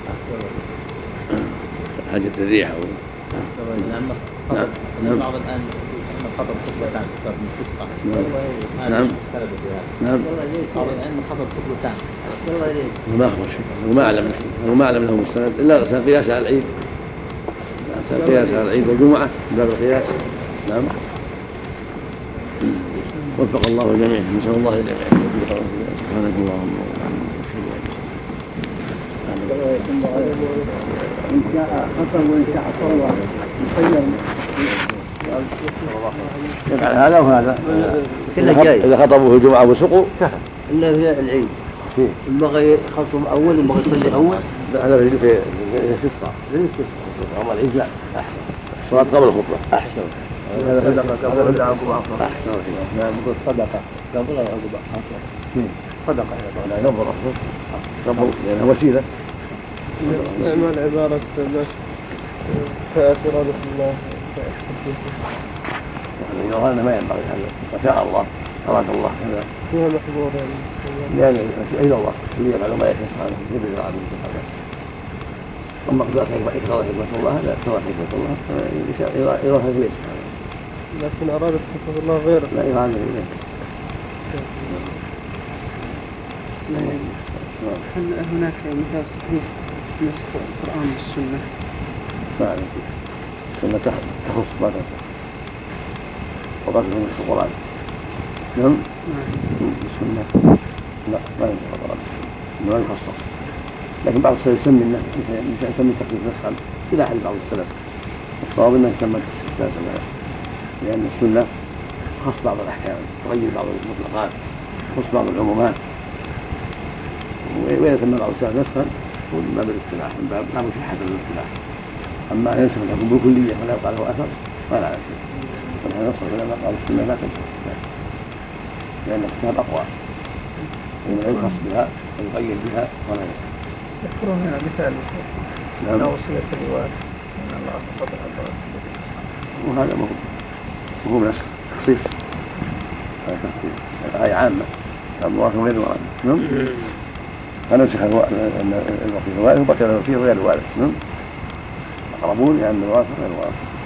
حاجة الريح أو نعم. نعم. بعض الآن خطب خطبتان صار من استسقاء. نعم. نعم. بعض الآن خطب خطبتان. ما أخبر شيء وما أعلم وما أعلم له مستند إلا قياس على العيد، قياس على العيد والجمعة باب القياس. نعم. وفق الله الجميع، نسأل الله الجميع. سبحانك اللهم إن شاء خطب وإن شاء صلى يفعل هذا وهذا إذا خطبوا في الجمعة وسقوا كفى إلا في العيد ينبغي خطب أول ينبغي يصلي أول. هذا في في الاستسقاء أما العيد لا أحسن الصلاة قبل الخطبة أحسن. هذا صدقة قبل الخطبة أحسن. نعم نقول صدقة قبل الخطبة أحسن. صدقة لا نظر قبل لأنها وسيلة. استعمال عبارة كإرادة الله يعني هذا ما ينبغي هذا ما شاء الله أراد الله هذا فيها محظور يعني إلى الله اللي يفعل ما يشاء سبحانه يبي يراد من سبحانه. أما قدرة إكرار حكمة الله هذا إكرار حكمة الله إراها إليه سبحانه، لكن أرادت حكمة الله غيره لا إراها إليه. هل هناك مثال صحيح نسخ القرآن والسنة؟ ما أعلم السنة تخص ما تخص وقصد من القرآن. نعم. السنة لا ما ينفع القرآن ما يخصص، لكن بعض السلف يسمي الناس يسمي تخصيص نسخا إلى حد بعض السلف، الصواب أنه يسمى تخصيص لأن السنة خص بعض الأحكام، تغير بعض المطلقات، خص بعض العمومات، وإذا تم بعض السلف نسخا من باب الاصطلاح، من باب لا مشحة الاصطلاح. أما أن ينسخ لكم بالكلية ولا يبقى له أثر فلا على شيء. فنحن نصر لما قال السنة لا تنسخ لأن الكتاب أقوى ولا يخص بها ويغير بها ولا ينسخ. يذكرون هنا مثال لا وصية الوارث من الله فضل الله، وهذا مو نسخ، تخصيص، هذا تخصيص، الآية عامة الوارث غير الوارث. نعم. فنسخ الوصية الوارث وبقي الوصية غير الوارث. نعم. أقربون لأن الوارث غير الوارث.